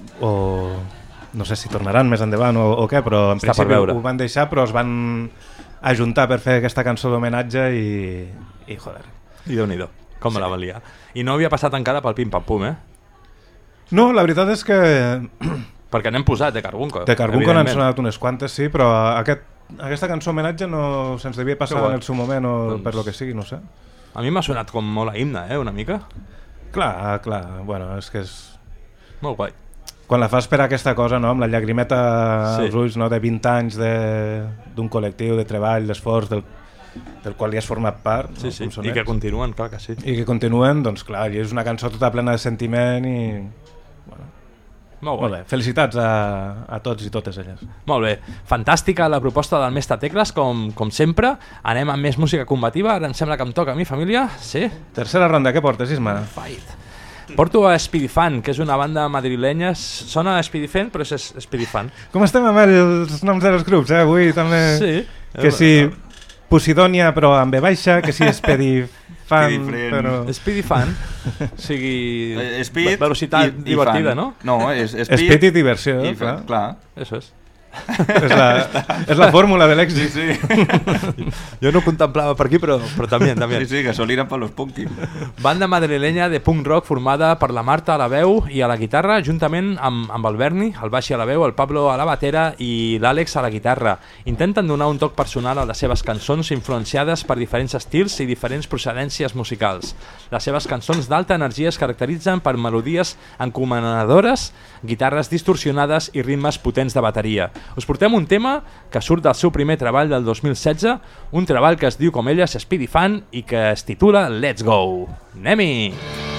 no sé si tornaran més endavant o què, però en principi ho van deixar, però es van ajuntar per fer aquesta cançó d'homenatge i joder. I Déu-n'hi-do, com me la valia. I no havia passat encara pel pim-pam-pum, No, la veritat és que... Perquè n'hem posat de Carbunco. De Carbunco n'han sonat unes quantes, sí, però aquesta cançó homenatge no se'ns devia passar en el seu moment o per lo que sigui, no sé. A mi m'ha sonat com molt a himne, una mica. Clar, bueno, és que és... Molt guai. quan la fas per aquesta cosa, no? Amb la llagrimeta als ulls, no? De 20 anys d'un col·lectiu de treball, d'esforç, del qual ja has format part. Sí, sí, i que continuen, clar que sí. I que continuen, doncs clar, i és una cançó tota plena de sentiment i... Bueno, molt bé, felicitats a tots i totes elles. Molt bé, fantàstica la proposta del Mestre Tecles, com sempre. Anem amb més música combativa, ara em sembla que em toca a mi, família. Sí? Tercera ronda, què portes, Isma? Fight. Porto a Speedy Fan, que és una banda madrilenya. Sona Speedy Fan, però és Speedy Fan. Com estem amb els noms dels grups, avui també? Sí. Que si Posidònia, però amb B baixa, que si Speedy Fan, però... Speedy Fan, o sigui... velocitat divertida, no? No, és Speed i diversió, clar. Eso es. És la fórmula de l'èxit. Sí, sí. Jo no contemplava per aquí, però també. Sí, sí, que solien per los punky. Banda madrilenya de punk rock formada per la Marta a la veu i a la guitarra, juntament amb el Berni, el baix a la veu, el Pablo a la batera i l'Àlex a la guitarra. Intenten donar un toc personal a les seves cançons influenciades per diferents estils i diferents procedències musicals. Les seves cançons d'alta energia es caracteritzen per melodies encomanadores, guitarres distorsionades i ritmes potents de bateria. Us portem un tema que surt del seu primer treball del 2016, un treball que es diu com elles Speedy Fan i que es titula Let's Go. Anem-hi!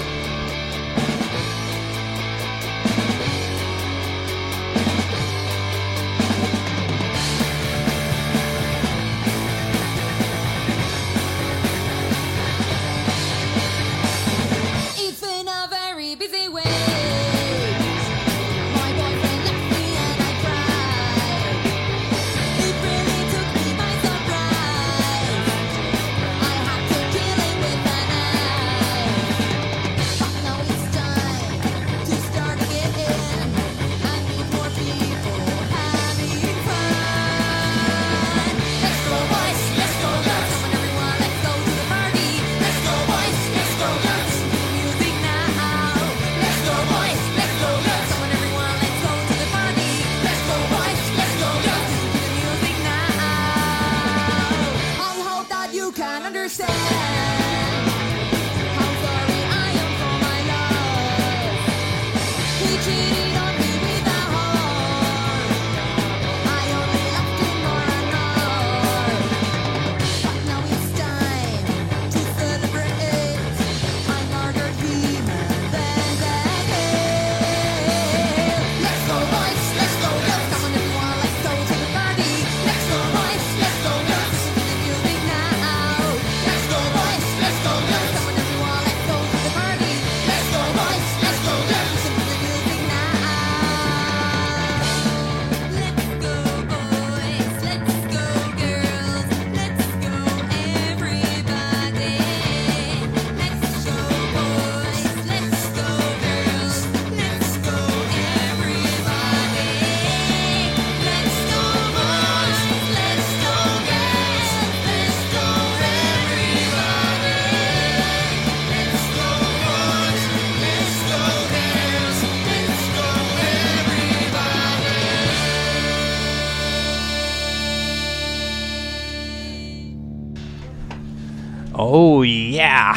Oh yeah!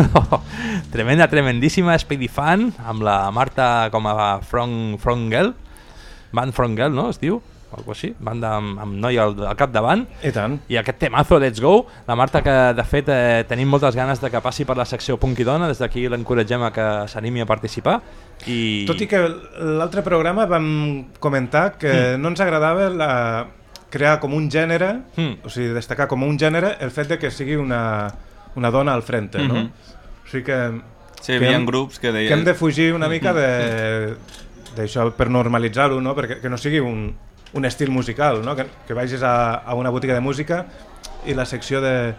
Tremendíssima Speedy Fan, amb la Marta com a front girl, band front girl, no? Es diu? Algo així, banda amb noi al capdavant. I tant. I aquest temazo, Let's Go, la Marta que de fet tenim moltes ganes de que passi per la secció Punk i Dona, des d'aquí l'encoratgem a que s'animi a participar. Tot i que l'altre programa vam comentar que no ens agradava crear com un gènere, o sigui, destacar com un gènere el fet de que sigui una dona al frente, no? O sigui que... Sí, hi havia grups que deien... Que hem de fugir una mica d'això per normalitzar-ho, no? Perquè que no sigui un estil musical, no? Que vagis a una botiga de música i la secció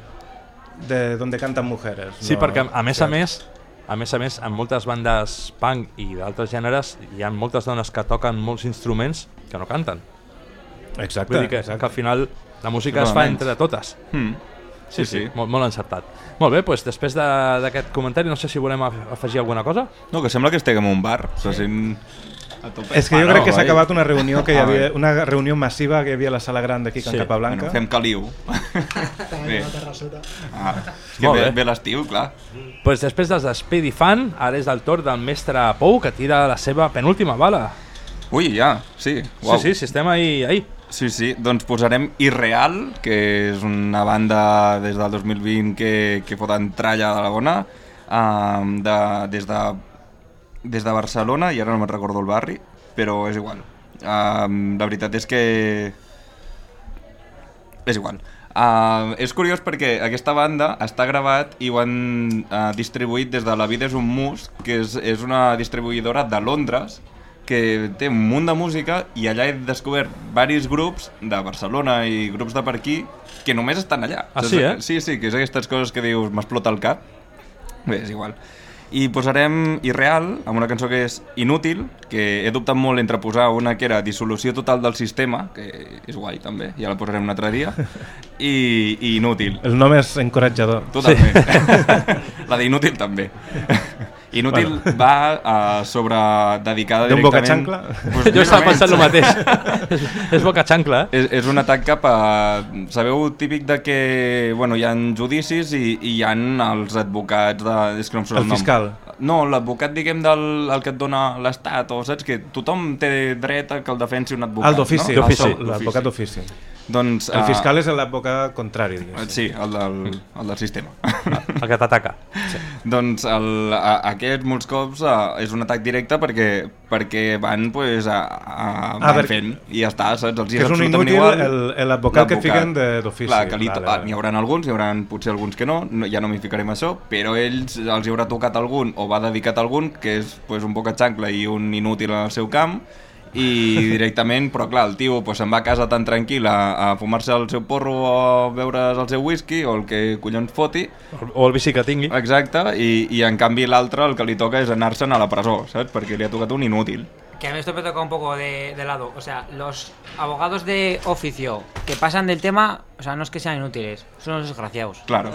de donde canten mujeres. Sí, perquè a més a més, en moltes bandes punk i d'altres gèneres hi ha moltes dones que toquen molts instruments que no canten. Exacte. Vull dir que al final la música es fa entre totes. Sí. Molt encertat. Molt bé, doncs després d'aquest comentari no sé si volem afegir alguna cosa. No, que sembla que estiguem en un bar. És que jo crec que s'ha acabat una reunió que hi havia, una reunió massiva que hi havia a la sala gran d'aquí Can Capablanca. Fem caliu. Bé. Ve l'estiu, clar. Doncs després dels Speedy Fan, ara és el torn del mestre Pou, que tira la seva penúltima bala. Ui, ja, sí. Uau. Sí, estem ahí. Sí, doncs posarem Irreal, que és una banda des del 2020 que foten tralla de la bona, des de Barcelona, i ara no me'n recordo el barri, però és igual. La veritat és que... És igual. És curiós perquè aquesta banda està gravat i ho han distribuït des de La vida és un mus, que és una distribuïdora de Londres, que té un munt de música, i allà he descobert diversos grups de Barcelona i grups de per aquí que només estan allà. Sí, eh? Sí, que és aquestes coses que dius, m'explota el cap. Bé, és igual. I posarem Irreal, amb una cançó que és Inútil, que he dubtat molt entre posar una que era Dissolució total del sistema, que és guai també, ja la posarem un altre dia, i Inútil. El nom és encoratjador. Totalment. Sí. La d'Inútil també. Inútil va sobre dedicada directament... Boca xancla? Pues, jo estava pensant el mateix. És boca xancla, És un atac cap a... Sabeu, típic de que hi ha judicis i hi ha els advocats de... És que no em surt el nom. Fiscal? No, l'advocat, diguem, el que et dona l'Estat, o saps que tothom té dret a que el defensi un advocat. El d'ofici, no? l'advocat d'ofici. Doncs, el fiscal és l'advocat contrari, diguéssim. Sí, el del sistema. El que t'ataca. Sí. Doncs aquest molts cops és un atac directe perquè van fent i ja està, saps? Els que és un inútil l'advocat que et fiquen d'ofici. Clar, que n'hi haurà alguns, hi haurà potser alguns que no, ja no m'hi ficaré en això, però ells els hi haurà tocat algun o va dedicat a algun que és un boca xancla i un inútil al seu camp, i directament, però clar, el tio se'n va a casa tan tranquil a fumar-se el seu porro o a beure's el seu whisky o el que collons foti, o el bici que tingui. Exacte, i en canvi l'altre el que li toca és anar-se'n a la presó, saps? Perquè li ha tocat un inútil. Que a mí esto me toca un poco de lado. O sea, los abogados de oficio que pasan del tema, o sea, no es que sean inútiles, son los desgraciados. Claro.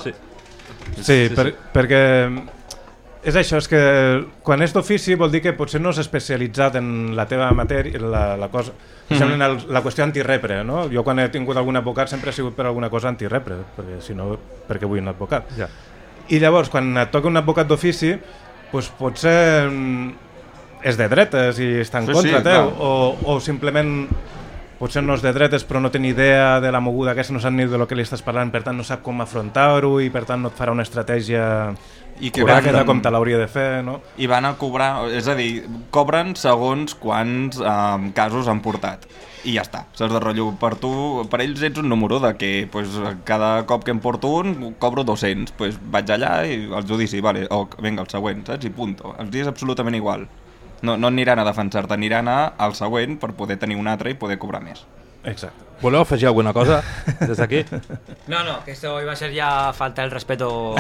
Sí, perquè és això, és que quan és d'ofici vol dir que potser no has especialitzat en la teva matèria, la cosa, la qüestió antirepre, no? Jo quan he tingut algun advocat sempre ha sigut per alguna cosa antirepre, perquè si no, perquè vull un advocat. Ja. I llavors, quan et toca un advocat d'ofici, doncs potser és de dretes i està en contra teu, o simplement potser no és de dretes però no té ni idea de la moguda aquesta, no sap ni de lo que li estàs parlant, per tant no sap com afrontar-ho i per tant no et farà una estratègia correcta com te l'hauria de fer, no? I van a cobrar, és a dir, cobren segons quants casos han portat i ja està, saps? De rotllo, per ells ets un número de que cada cop que em porto un cobro 200, vaig allà i el judici, vale, o vinga, el següent, saps? I punto, els dies absolutament igual. No aniran a defensar-te, aniran al següent per poder tenir un altre i poder cobrar més. Exacte. ¿Voleu afegir alguna cosa des d'aquí? No, que esto iba a ser ya falta el respeto.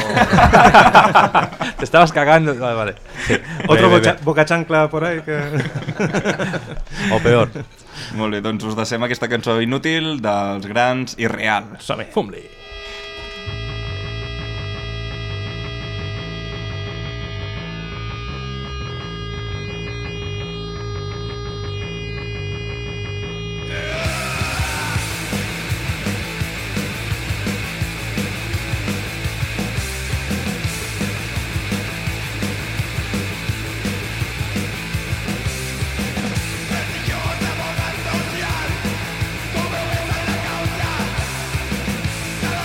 Te estabas cagando. Vale. Sí. Otro boca chancla por ahí que... O peor. Molt bé, doncs us deixem aquesta cançó inútil dels grans Irreal. Som-hi. Fum-li. Cada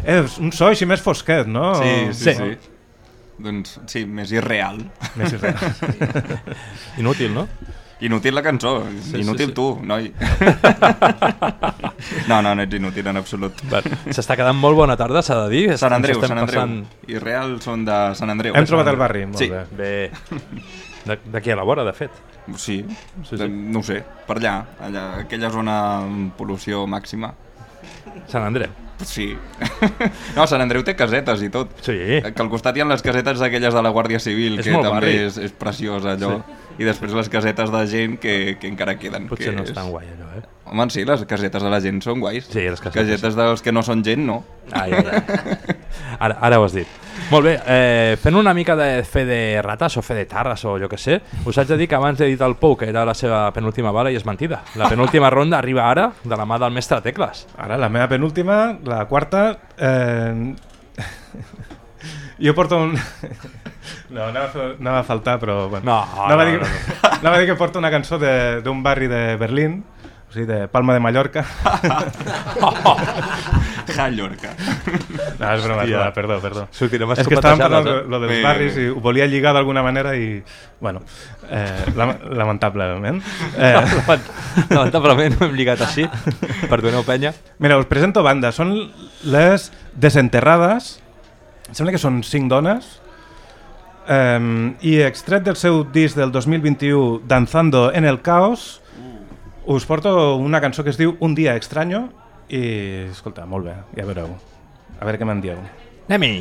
És un so així més fosquet, no? Sí. Doncs sí, més irreal. Més irreal. Inútil, no? Inútil la cançó, inútil tu, noi. No ets inútil en absolut. S'està quedant molt bona tarda, s'ha de dir. Sant Andreu. Irreal són de Sant Andreu. Hem trobat el barri, molt bé. D'aquí a la vora, de fet. Sí. No ho sé, per allà, aquella zona amb pol·lució màxima. Sant Andreu. Sí. No, Sant Andreu té casetes i tot. Sí. Que al costat hi ha les casetes aquelles de la Guàrdia Civil, que també és preciós allò. Sí. I després les casetes de gent que encara queden. Potser no és tan guai allò, Home, sí, les casetes de la gent són guais. Sí, les casetes dels que no són gent, no. Ara ho has dit. Molt bé, fent una mica de fe de rates o fe de tarres o jo que sé, us haig de dir que abans he dit al Pou que era la seva penúltima bala i és mentida. La penúltima ronda arriba ara de la mà del mestre Tecles. Ara, la meva penúltima, la quarta... Jo porto un... No, anava a faltar, però... Bueno. Anava a dir que porto una cançó d'un barri de Berlín, o sigui, de Palma de Mallorca. Mallorca. No, és broma, perdó. Sortirem és que estàvem parlant lo dels barris i ho volia lligar d'alguna manera i... Bueno, lamentablement. Lamentablement ho hem lligat així. Perdoneu, penya. Mira, us presento banda. Són les Desenterrades. Em sembla que són 5 dones. I extret del seu disc del 2021 Danzando en el Caos us porto una cançó que es diu Un dia extraño i escolta, molt bé, ja veureu a veure què me'n dieu. Anem-hi!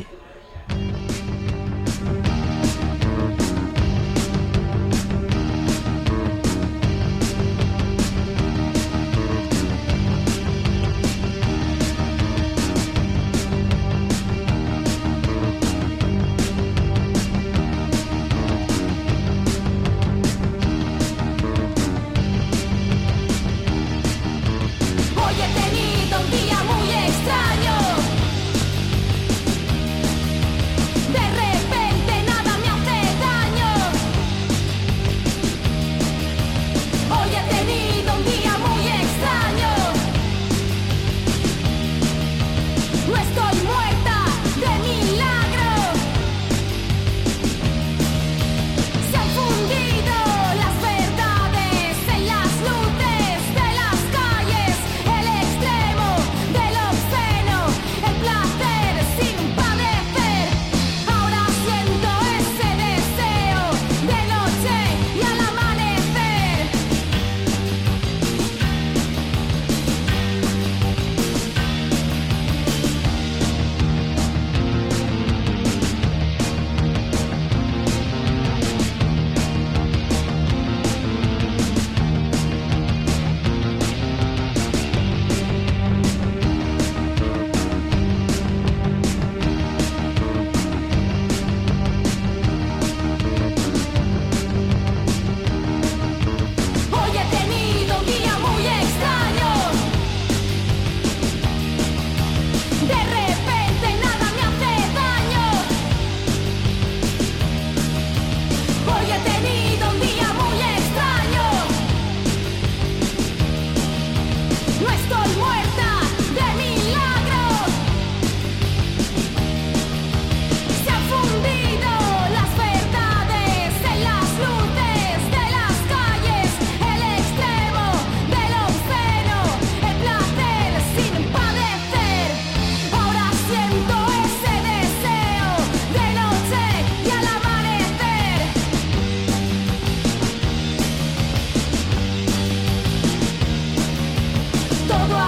Todo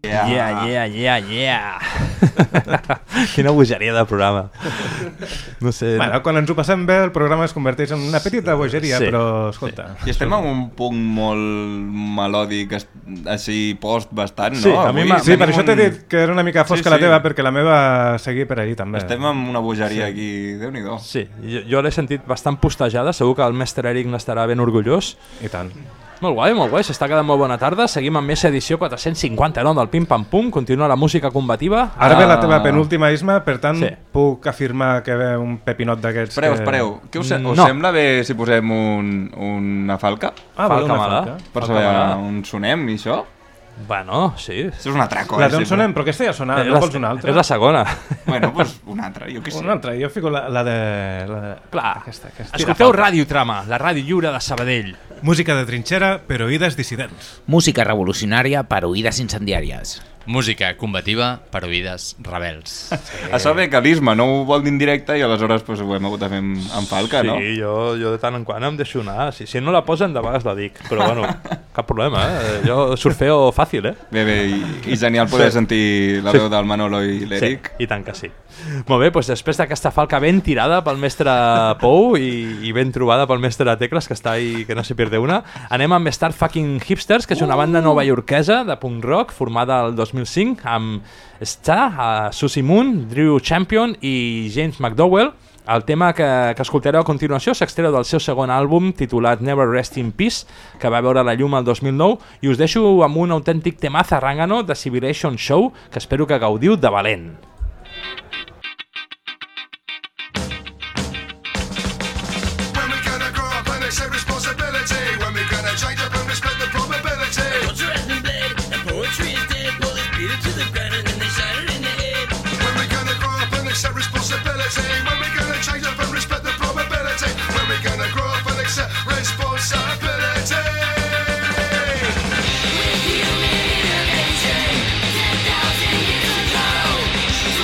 Yeah. Quina bogeria de programa. No sé. Bueno, quan ens ho passem bé, el programa es converteix en una petita bogeria, però escolta... I estem en un punt molt melòdic, així post bastant, no? Sí, sí, per això t'he dit que era una mica fosca la teva, perquè la meva seguia per ahir també. Estem en una bogeria aquí, Déu-n'hi-do. Sí, jo l'he sentit bastant postejada, segur que el mestre Eric n'estarà ben orgullós. I tant. Molt guai, s'està quedant molt bona tarda. Seguim amb més edició 459 del Pim Pam Pum. Continua la música combativa. Ara ve la teva penúltima, Isma, per tant puc afirmar que ve un pepinot d'aquests... Espereu. Què us sembla bé si posem una falca? Falca mala. Per saber on sonem i això? Bueno, sí. Això és una altra cosa. La d'on sonem, però aquesta ja sona, no vols una altra? És la segona. Bueno, doncs una altra, jo què sé. Una altra, jo fico la de... Clar, escolteu Radiotrama, la ràdio lliure de Sabadell. Música de trinxera per oïdes dissidents. Música revolucionària per oïdes incendiàries. Música combativa per oïdes rebels. Això ve que l'Isma no ho vol dir en directe i aleshores ho hem hagut de fer en falca, no? Sí, jo de tant en quant em deixo anar. Si no la posen, de vegades la dic. Però bueno, cap problema, Jo surfeo fàcil, Bé, i genial poder sentir la veu del Manolo i l'Eric. Sí, i tant que sí. Molt bé, doncs després d'aquesta falca ben tirada pel mestre Pou i ben trobada pel mestre Tecles, que està ahí, que no se pierde una, anem amb Start Fucking Hipsters, que és una banda novaiorquesa de punk rock formada el 2005 amb Susie Moon, Drew Champion i James McDowell. El tema que escoltareu a continuació s'extreu del seu segon àlbum titulat Never Rest in Peace, que va veure la llum el 2009, i us deixo amb un autèntic temazo zarrangano de Civilization Show, que espero que gaudiu de valent. Responsibility.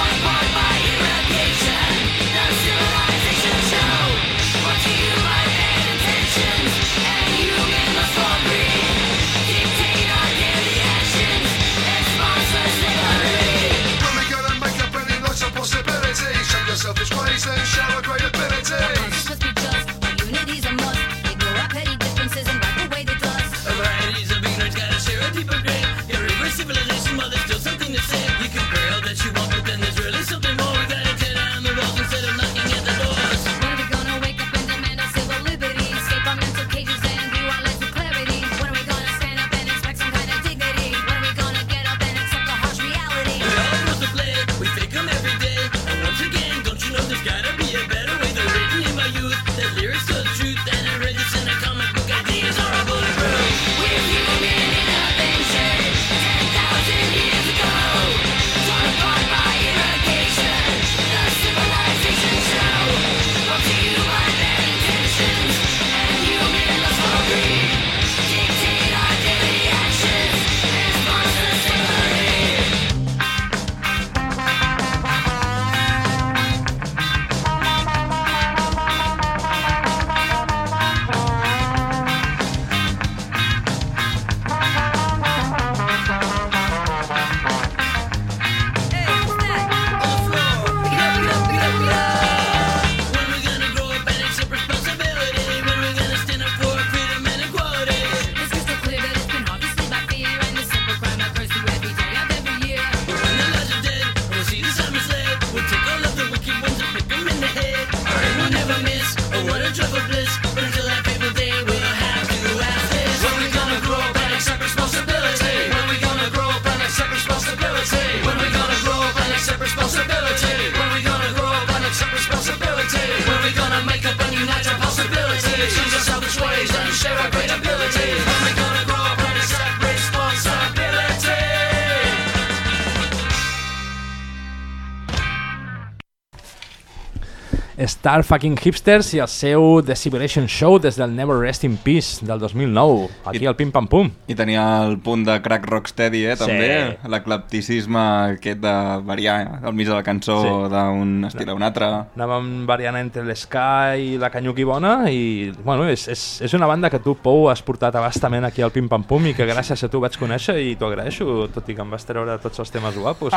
Star Fucking Hipsters i el seu Decibelation Show des del Never Rest in Peace del 2009, aquí al Pim Pam Pum. I tenia el punt de crack rocksteady, també, l'eclecticisme aquest de variar al mig de la cançó d'un estil a un altre. Anàvem variant entre l'ska i la Canyuqui Bona i, bueno, és una banda que tu, Pou, has portat abastament aquí al Pim Pam Pum i que gràcies a tu vaig conèixer i t'ho agraeixo, tot i que em vas treure tots els temes guapos.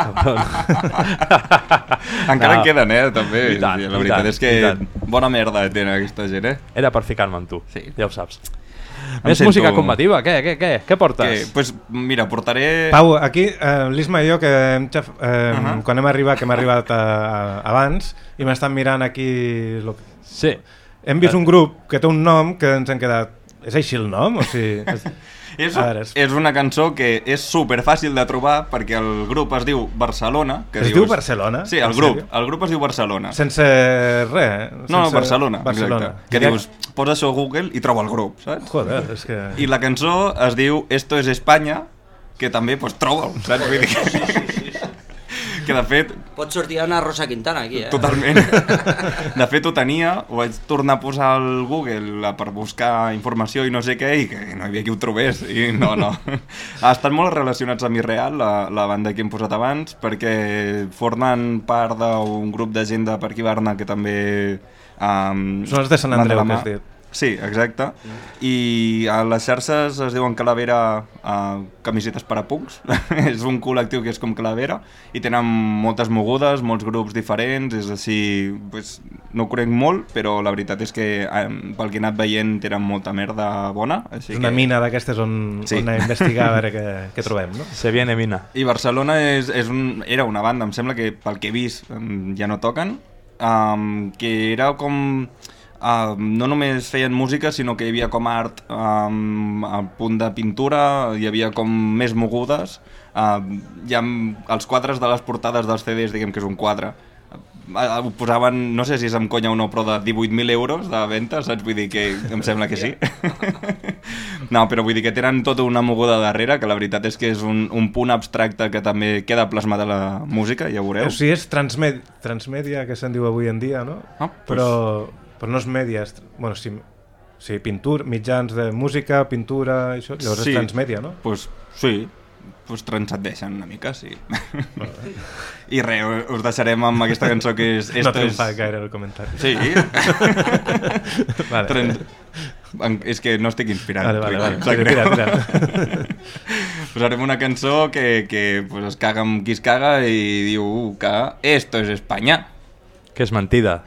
Encara en queden, també. Tant, la veritat és que bona merda tenen aquesta gent, Era per ficar-me amb tu, ja ho saps. Més sento... música combativa, què portes? Pues mira, portaré... Pau, aquí l'Isma i jo, que quan hem arribat abans i m'estan mirant aquí... Sí. Hem vist un grup que té un nom que ens hem quedat... És així el nom? O sigui... És una cançó que és super fàcil de trobar perquè el grup es diu Barcelona. Diu Barcelona? Sí, el grup es diu Barcelona. Sense res? No, Barcelona. Exacte. Que dius, posa això a Google i troba el grup, saps? Joder, és que... I la cançó es diu Esto es España, que també, pues, troba-ho, saps? Vull dir que de fet... Pot sortir una Rosa Quintana aquí, Totalment. De fet ho tenia, ho vaig tornar a posar al Google per buscar informació i no sé què, i que no hi havia qui ho trobés, i no. Estan molt relacionats amb Irreal, la banda que hem posat abans, perquè formen part d'un grup de gent de per aquí Barna que també... Són els de Sant Andreu, que has dit. Sí, exacte. I a les xarxes es diuen Calavera Camisetes per a Punks. És un col·lectiu que és com Calavera i tenen moltes mogudes, molts grups diferents, és així, pues, no ho crec molt, però la veritat és que pel que he anat veient tenen molta merda bona. És una mina d'aquestes on investigar a veure què trobem, no? Se viene mina. I Barcelona era una banda, em sembla que pel que he vist ja no toquen, que era com... no només feien música, sinó que hi havia com art al punt de pintura, hi havia com més mogudes, hi ha els quadres de les portades dels CDs, diguem que és un quadre, ho posaven, no sé si és amb conya o no, però de 18.000 euros de venda, saps? Vull dir que em sembla que sí. No, però vull dir que tenen tota una moguda darrere, que la veritat és que és un punt abstracte que també queda plasmat a la música, ja ho veureu. O sigui, és transmèdia, que se'n diu avui en dia, no? Però no és mèdia, bueno, sí, pintura, mitjans de música, pintura, això, llavors és transmèdia, no? Sí, transcendeixen una mica, sí. I res, us deixarem amb aquesta cançó que és... No te'n fa gaire el comentari. Sí. És que no estic inspirat. Vale. Tira. Posarem una cançó que pues, es caga amb qui es caga i diu que esto es España. Que és mentida.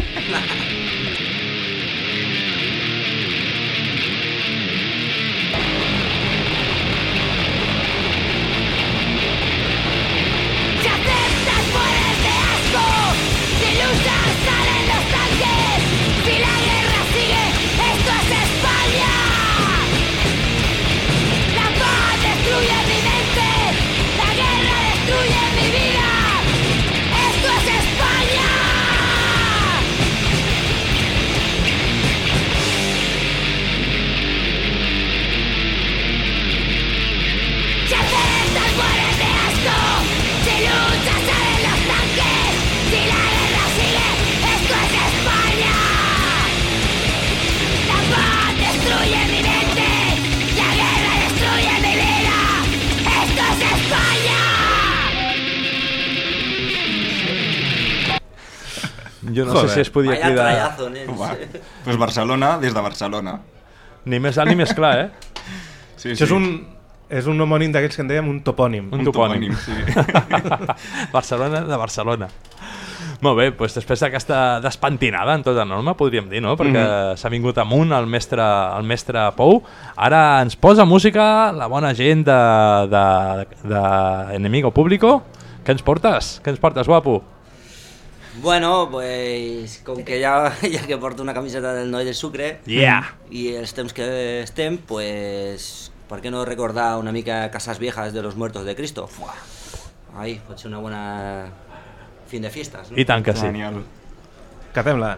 Jo no sé si es podia cridar... Pues Barcelona, des de Barcelona. Ni més alt ni més clar, Sí. Això és un homònim d'aquells que en dèiem un topònim. Un topònim, sí. Barcelona de Barcelona. Molt bé, doncs després d'aquesta despentinada en tota norma, podríem dir, no? Perquè s'ha vingut amunt el mestre Pou. Ara ens posa música la bona gent de Enemigo Público. Què ens portes? Què ens portes, guapo? Bueno, pues com que ja que porto una camiseta del Noi del Sucre i els temps que estem, pues per què no recordar una mica Casas Viejas de los Muertos de Cristo? Ai, pot ser una bona fin de fiestas, no? I tant que sí. Genial. Capem-la.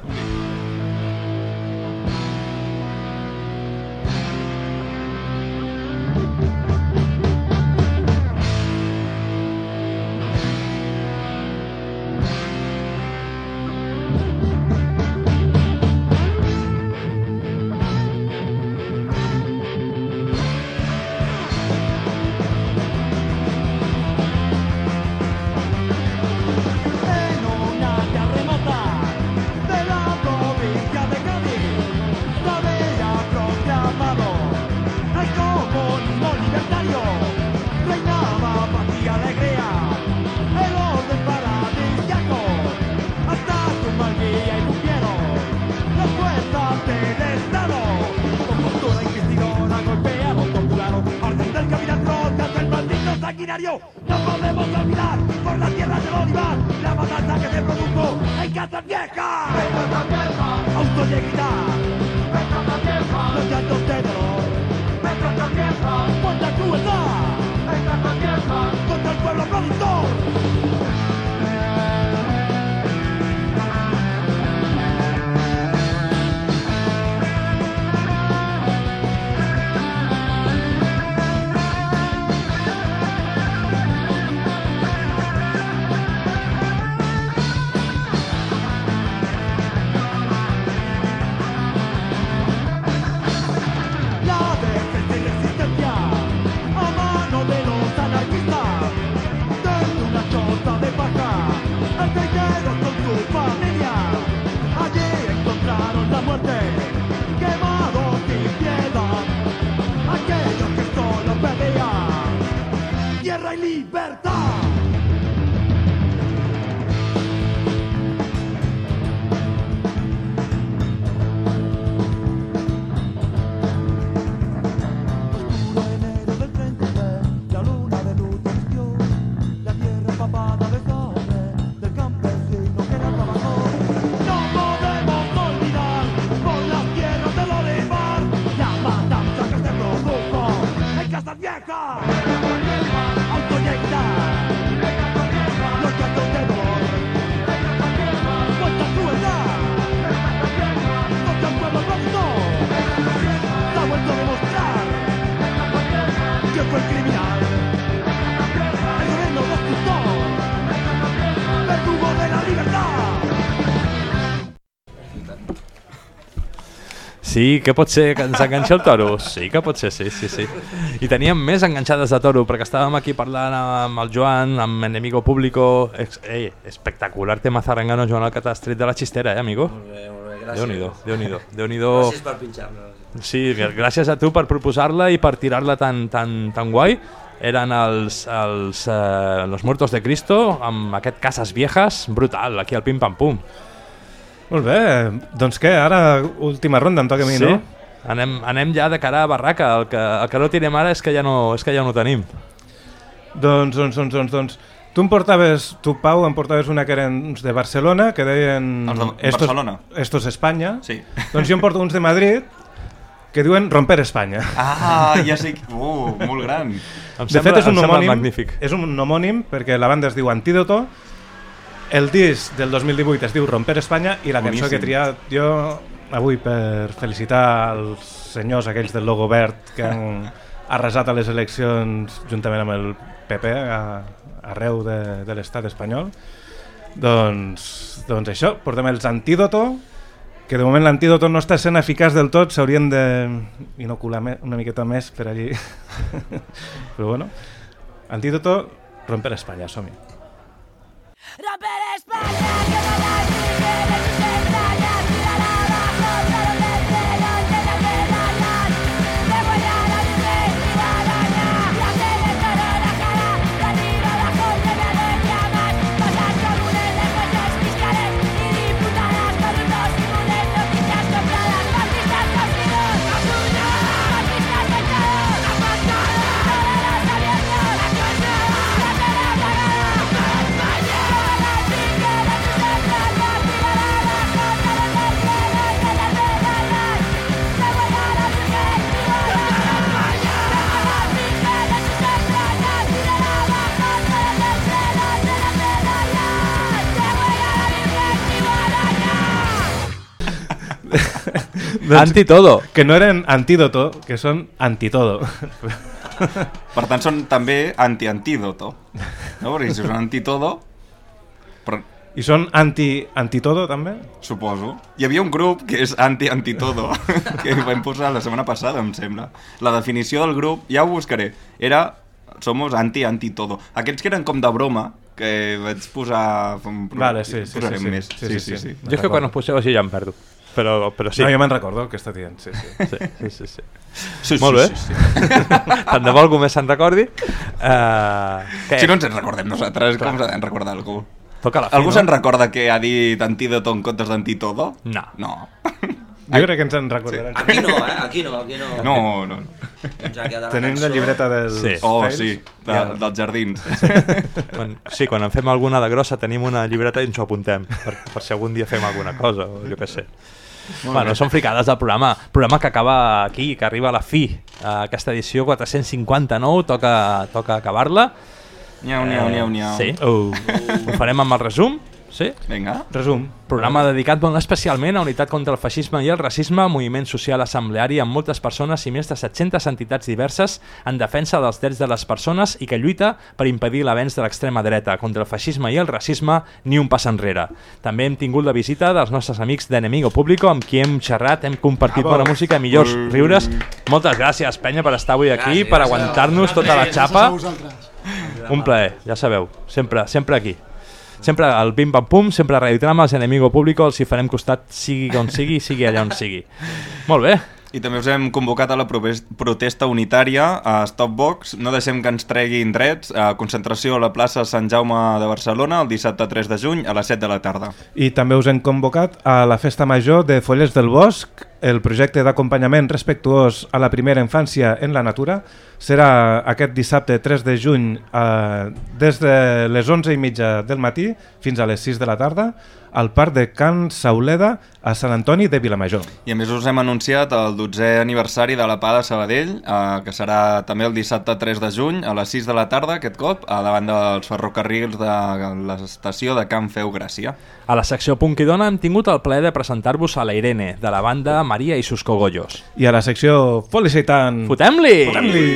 maquinario. No podemos olvidar por la tierra del Bolívar la matanza que se produjo en Casas Viejas. Autos de gritar, los llantos de dolor, contra crueldad, contra el pueblo productor. Tierra y libertad. Oscuro enero del 33, la luna de luz vistió la tierra empapada de sangre del campesino que la trabajó. No podemos olvidar por las tierras de Bolívar la matanza que se produjo en Casas Viejas. Fue el criminal, el gobierno destructor, verdugo de la libertad. Sí, que pot ser que ens enganxa el toro? Sí que pot ser, sí. I teníem més enganxades de toro, perquè estàvem aquí parlant amb el Joan, amb Enemigo Público. Espectacular tema zarangano, Joan Alcatastret de la Xistera, amigo? Molt bé, gràcies. Déu-n'hi-do. Gràcies per pinxar-me. Sí, gràcies a tu per proposar-la i per tirar-la tan guai. Eren Los Muertos de Cristo, amb aquest Casas Viejas, brutal, aquí al Pim Pam Pum. Molt bé, doncs què, ara última ronda, em toca a mi, sí? No? Anem ja de cara a barraca, el que no tirem ara és que ja no tenim. Doncs, tu, Pau, em portaves una que eren uns de Barcelona, que deien... Barcelona? Estos Espanya. Sí. Doncs jo em porto uns de Madrid, que diuen Romper Espanya. Ah, ja sé, molt gran. De fet, és un homònim perquè la banda es diu Antídoto, el disc del 2018 es diu Romper Espanya i la cançó que he triat jo avui per felicitar els senyors aquells del logo verd que han arrasat a les eleccions juntament amb el PP arreu de l'estat espanyol. Doncs això, portem els Antídoto, que de moment l'antídoto no està sent eficaç del tot, s'haurien d'inocular una miqueta més per allí. Però bueno, Antídoto, Romper Espanya, som-hi. Romper España, que no la vive de tus entrañas, tírala abajo, todo del cielo, llena de medallas, te voy a la defensiva daña, y hacerle todo la cara, de arriba abajo llena de llamas, cosas comunes de jueces, fiscales y diputadas, corruptos y mules, noticias compradas, fascistas cocidos, asunos, fascistas sentados, apartados, toreros abiertos, la cosa, la tela pagada, España. Antitodo. Que no eren antídoto, que són antitodo. Per tant, són també anti-antídoto. No? Perquè si són antitodo... Però... I són antitodo, també? Suposo. Hi havia un grup que és anti-antitodo, que vam posar la setmana passada, em sembla. La definició del grup, ja ho buscaré, era somos anti-antitodo. Aquests que eren com de broma, que vaig posar... Vale, sí. Més. Sí. Jo és que quan us poseu així ja em perdo. Però sí. No, jo me'n recordo que està dient, sí. Sí. Molt bé. Sí. Tant de bo algú més se'n recordi. Si no ens en recordem nosaltres, com s'ha de recordar algú? Algú se'n recorda que ha dit antídoto en comptes d'antitodo? No. Jo crec que ens en recordarem. Aquí no. No. Tenim la llibreta dels fails. Sí, dels jardins. Sí, quan en fem alguna de grossa tenim una llibreta i ens ho apuntem, per si algun dia fem alguna cosa, o jo què sé. Bueno, són fricades del programa que acaba aquí, que arriba a la fi. Aquesta edició 459, toca acabar-la. Niau. Sí, ho farem amb el resum. Sí? Vinga. Resum. Programa dedicat molt especialment a unitat contra el feixisme i el racisme, moviment social assembleari amb moltes persones i més de 700 entitats diverses en defensa dels drets de les persones i que lluita per impedir l'avenç de l'extrema dreta. Contra el feixisme i el racisme, ni un pas enrere. També hem tingut la visita dels nostres amics d'Enemigo Público, amb qui hem xerrat, hem compartit bona música i millors riures. Moltes gràcies, penya, per estar avui aquí, per aguantar-nos tota la xapa. Un plaer, ja sabeu, sempre aquí. Sempre al Pim Pam Pum, sempre a Radio Trama, als Enemigo Público, els hi farem costat sigui on sigui, sigui allà on sigui. Molt bé. I també us hem convocat a la protesta unitària a Stopbox. No deixem que ens treguin drets. Concentració a la plaça Sant Jaume de Barcelona el dissabte 3 de juny a les 7 de la tarda. I també us hem convocat a la Festa Major de Follers del Bosc, el projecte d'acompanyament respectuós a la primera infància en la natura. Serà aquest dissabte 3 de juny des de les 11:30 del matí fins a les 6 de la tarda al Parc de Can Sauleda a Sant Antoni de Vilamajor. I a més us hem anunciat el 12è aniversari de la PA de Sabadell, que serà també el dissabte 3 de juny a les 6 de la tarda, aquest cop, davant dels ferrocarrils de l'estació de Can Feu Gràcia. A la secció Punk i Dona hem tingut el plaer de presentar-vos a la Irene, de la banda Maria i sus Cogollos. I a la secció Felicitant... Fotem-li!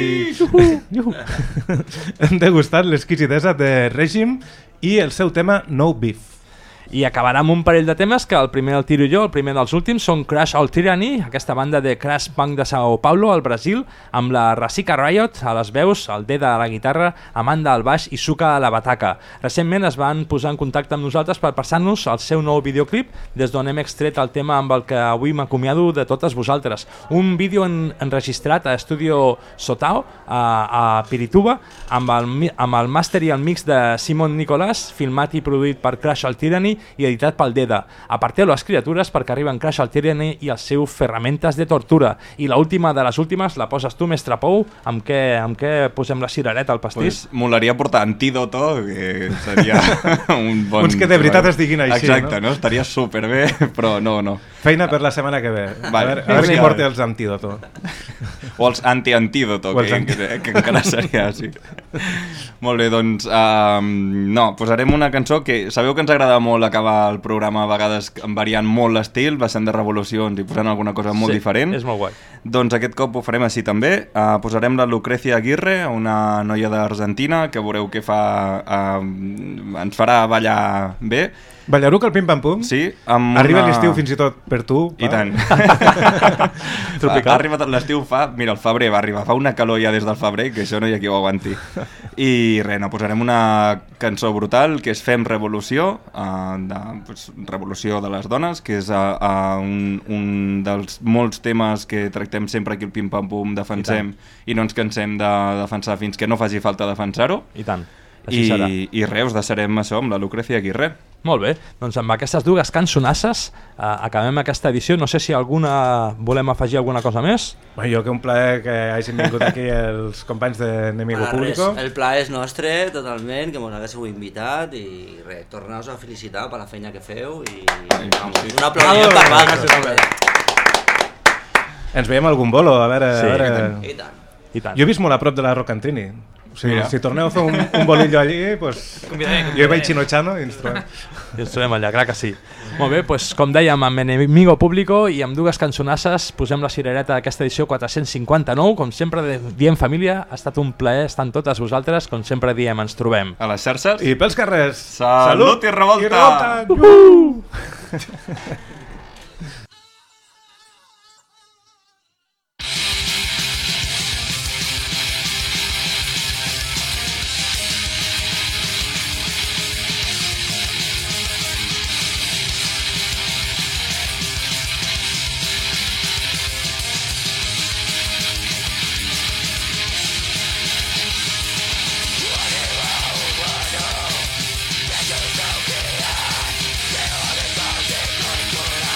Hem degustat l'exquisidesa de Règim i el seu tema No Beef. I acabarà amb un parell de temes que el primer el tiro jo, el primer dels últims són Crash All Tyranny, aquesta banda de crash punk de Sao Paulo, al Brasil, amb la Rasica Riot a les veus, el Deda a la guitarra, Amanda al baix i Suka a la bataca. Recentment es van posar en contacte amb nosaltres per passar-nos el seu nou videoclip, des d'on hem extret el tema amb el que avui m'acomiado de totes vosaltres. Un vídeo enregistrat a Estudio Sotao, a Pirituba, amb el màster i el mix de Simon Nicolás, filmat i produït per Crash All Tyranny i editat pel Deda. Aparteu les criatures perquè arriben Crash All Tyranny i els seus ferramentes de tortura. I l'última de les últimes la poses tu, mestre Pou, amb què posem la cirereta al pastís? Pues molaria portar Antídoto, que seria un bon... Uns que de veritat es diguin així, exacte, no? Estaria superbé, però no. Feina per la setmana que ve. Vale. A veure qui porta els Antídoto. O els anti-antídoto, que encara seria així. Molt bé, doncs posarem una cançó que sabeu que ens agrada molt acabar el programa a vegades variant molt l'estil, baixant de revolucions i posant alguna cosa molt diferent. És molt guai. Doncs aquest cop ho farem així també. Posarem la Lucrecia Aguirre, una noia d'Argentina, que veureu que ens farà ballar bé. Ballaruc al Pim Pam Pum? Sí. Arriba l'estiu fins i tot per tu. I tant. Ha arribat l'estiu mira, el febrer va arribar, fa una calor ja des del febrer, que això no hi ha qui ho aguanti. I res, posarem una cançó brutal, que és Fem Revolució, Revolució de les Dones, que és un dels molts temes que tractem sempre aquí al Pim Pam Pum, defensem i no ens cansem de defensar fins que no faci falta defensar-ho. I tant. I res, us deixarem això amb la Lucrecia Aguirre. Molt bé, doncs amb aquestes dues cançonasses acabem aquesta edició. No sé si volem afegir alguna cosa més. Jo que un plaer que hagin vingut aquí els companys d'Enemigo Público. El plaer és nostre totalment, que mos haguéssiu invitat i res, tornar-vos a felicitar per la feina que feu i un aplaudiment per vosaltres. Ens veiem algun bolo, a veure... I tant. Jo he vist molt a prop de la Rocantrini. O sigui, si torneu a fer un bolillo allí, pues, jo vaig xinotxano i ens trobem. I ens trobem allà, clar que sí. Molt bé, doncs, com dèiem, amb Enemigo Público i amb dues cançonasses posem la cirereta d'aquesta edició 459. Com sempre diem, família, ha estat un plaer estar amb totes vosaltres. Com sempre diem, ens trobem a les xarxes i pels carrers. Salut i revolta! Good.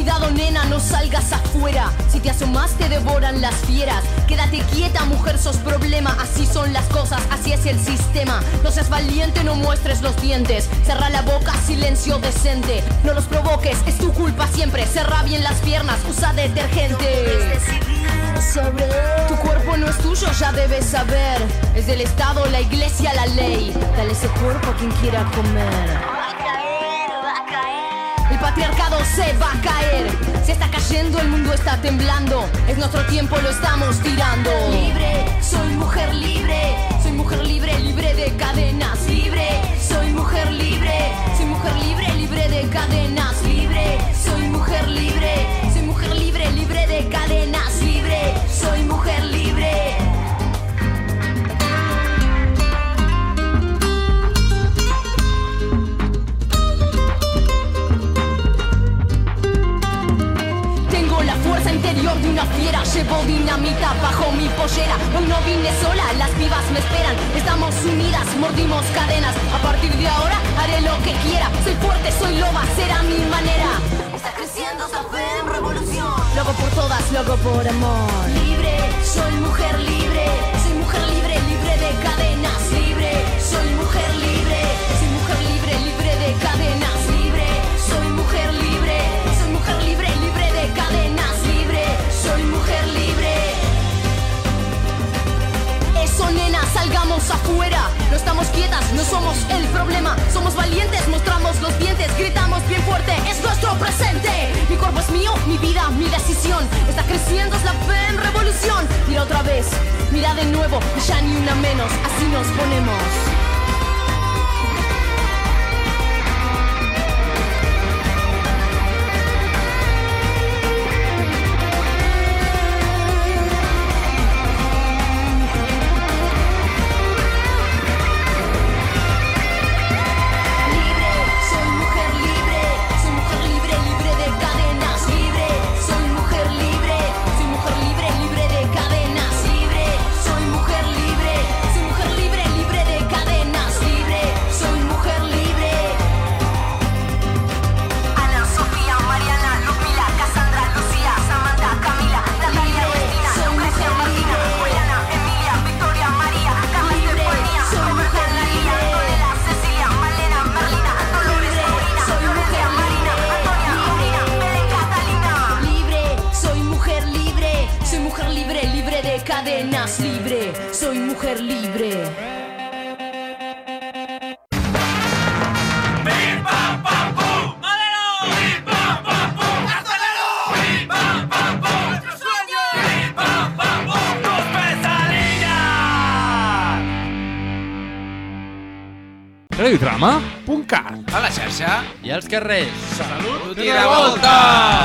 Cuidado nena, no salgas afuera. Si te asomas te devoran las fieras. Quédate quieta mujer, sos problema. Así son las cosas, así es el sistema. No seas valiente, no muestres los dientes. Cerra la boca, silencio decente. No los provoques, es tu culpa siempre. Cerra bien las piernas, usa detergente. Tu cuerpo no es tuyo, ya debes saber. Es del Estado, la iglesia, la ley. Dale ese cuerpo a quien quiera comer. El patriarcado se va a caer. Se está cayendo, el mundo está temblando. Es nuestro tiempo, lo estamos tirando. Libre, soy mujer libre. Soy mujer libre, libre de cadenas. Libre, soy mujer libre. Soy mujer libre, libre de cadenas. Libre, soy mujer libre. Soy mujer libre, libre de cadenas. Libre, soy mujer libre. Fuerza interior de una fiera. Llevo dinamita bajo mi pollera. Hoy no vine sola, las pibas me esperan. Estamos unidas, mordimos cadenas. A partir de ahora haré lo que quiera. Soy fuerte, soy loba, será mi manera. Está creciendo esta fe en revolución. Lo hago por todas, lo hago por amor. Libre, soy mujer libre. Soy mujer libre, libre de cadenas. Libre, soy mujer libre. Soy mujer libre, libre de cadenas. Libre, soy mujer libre. Soy mujer libre, libre de cadenas. Soy mujer libre. Eso nena, salgamos afuera. No estamos quietas, no somos el problema. Somos valientes, mostramos los dientes. Gritamos bien fuerte, es nuestro presente. Mi cuerpo es mío, mi vida, mi decisión. Está creciendo, es la fe en revolución. Mira otra vez, mira de nuevo. Y ya ni una menos, así nos ponemos. Cadenas libre, soy mujer libre. Radiotrama.cat. A la xarxa i als carrers. Salut i revolta!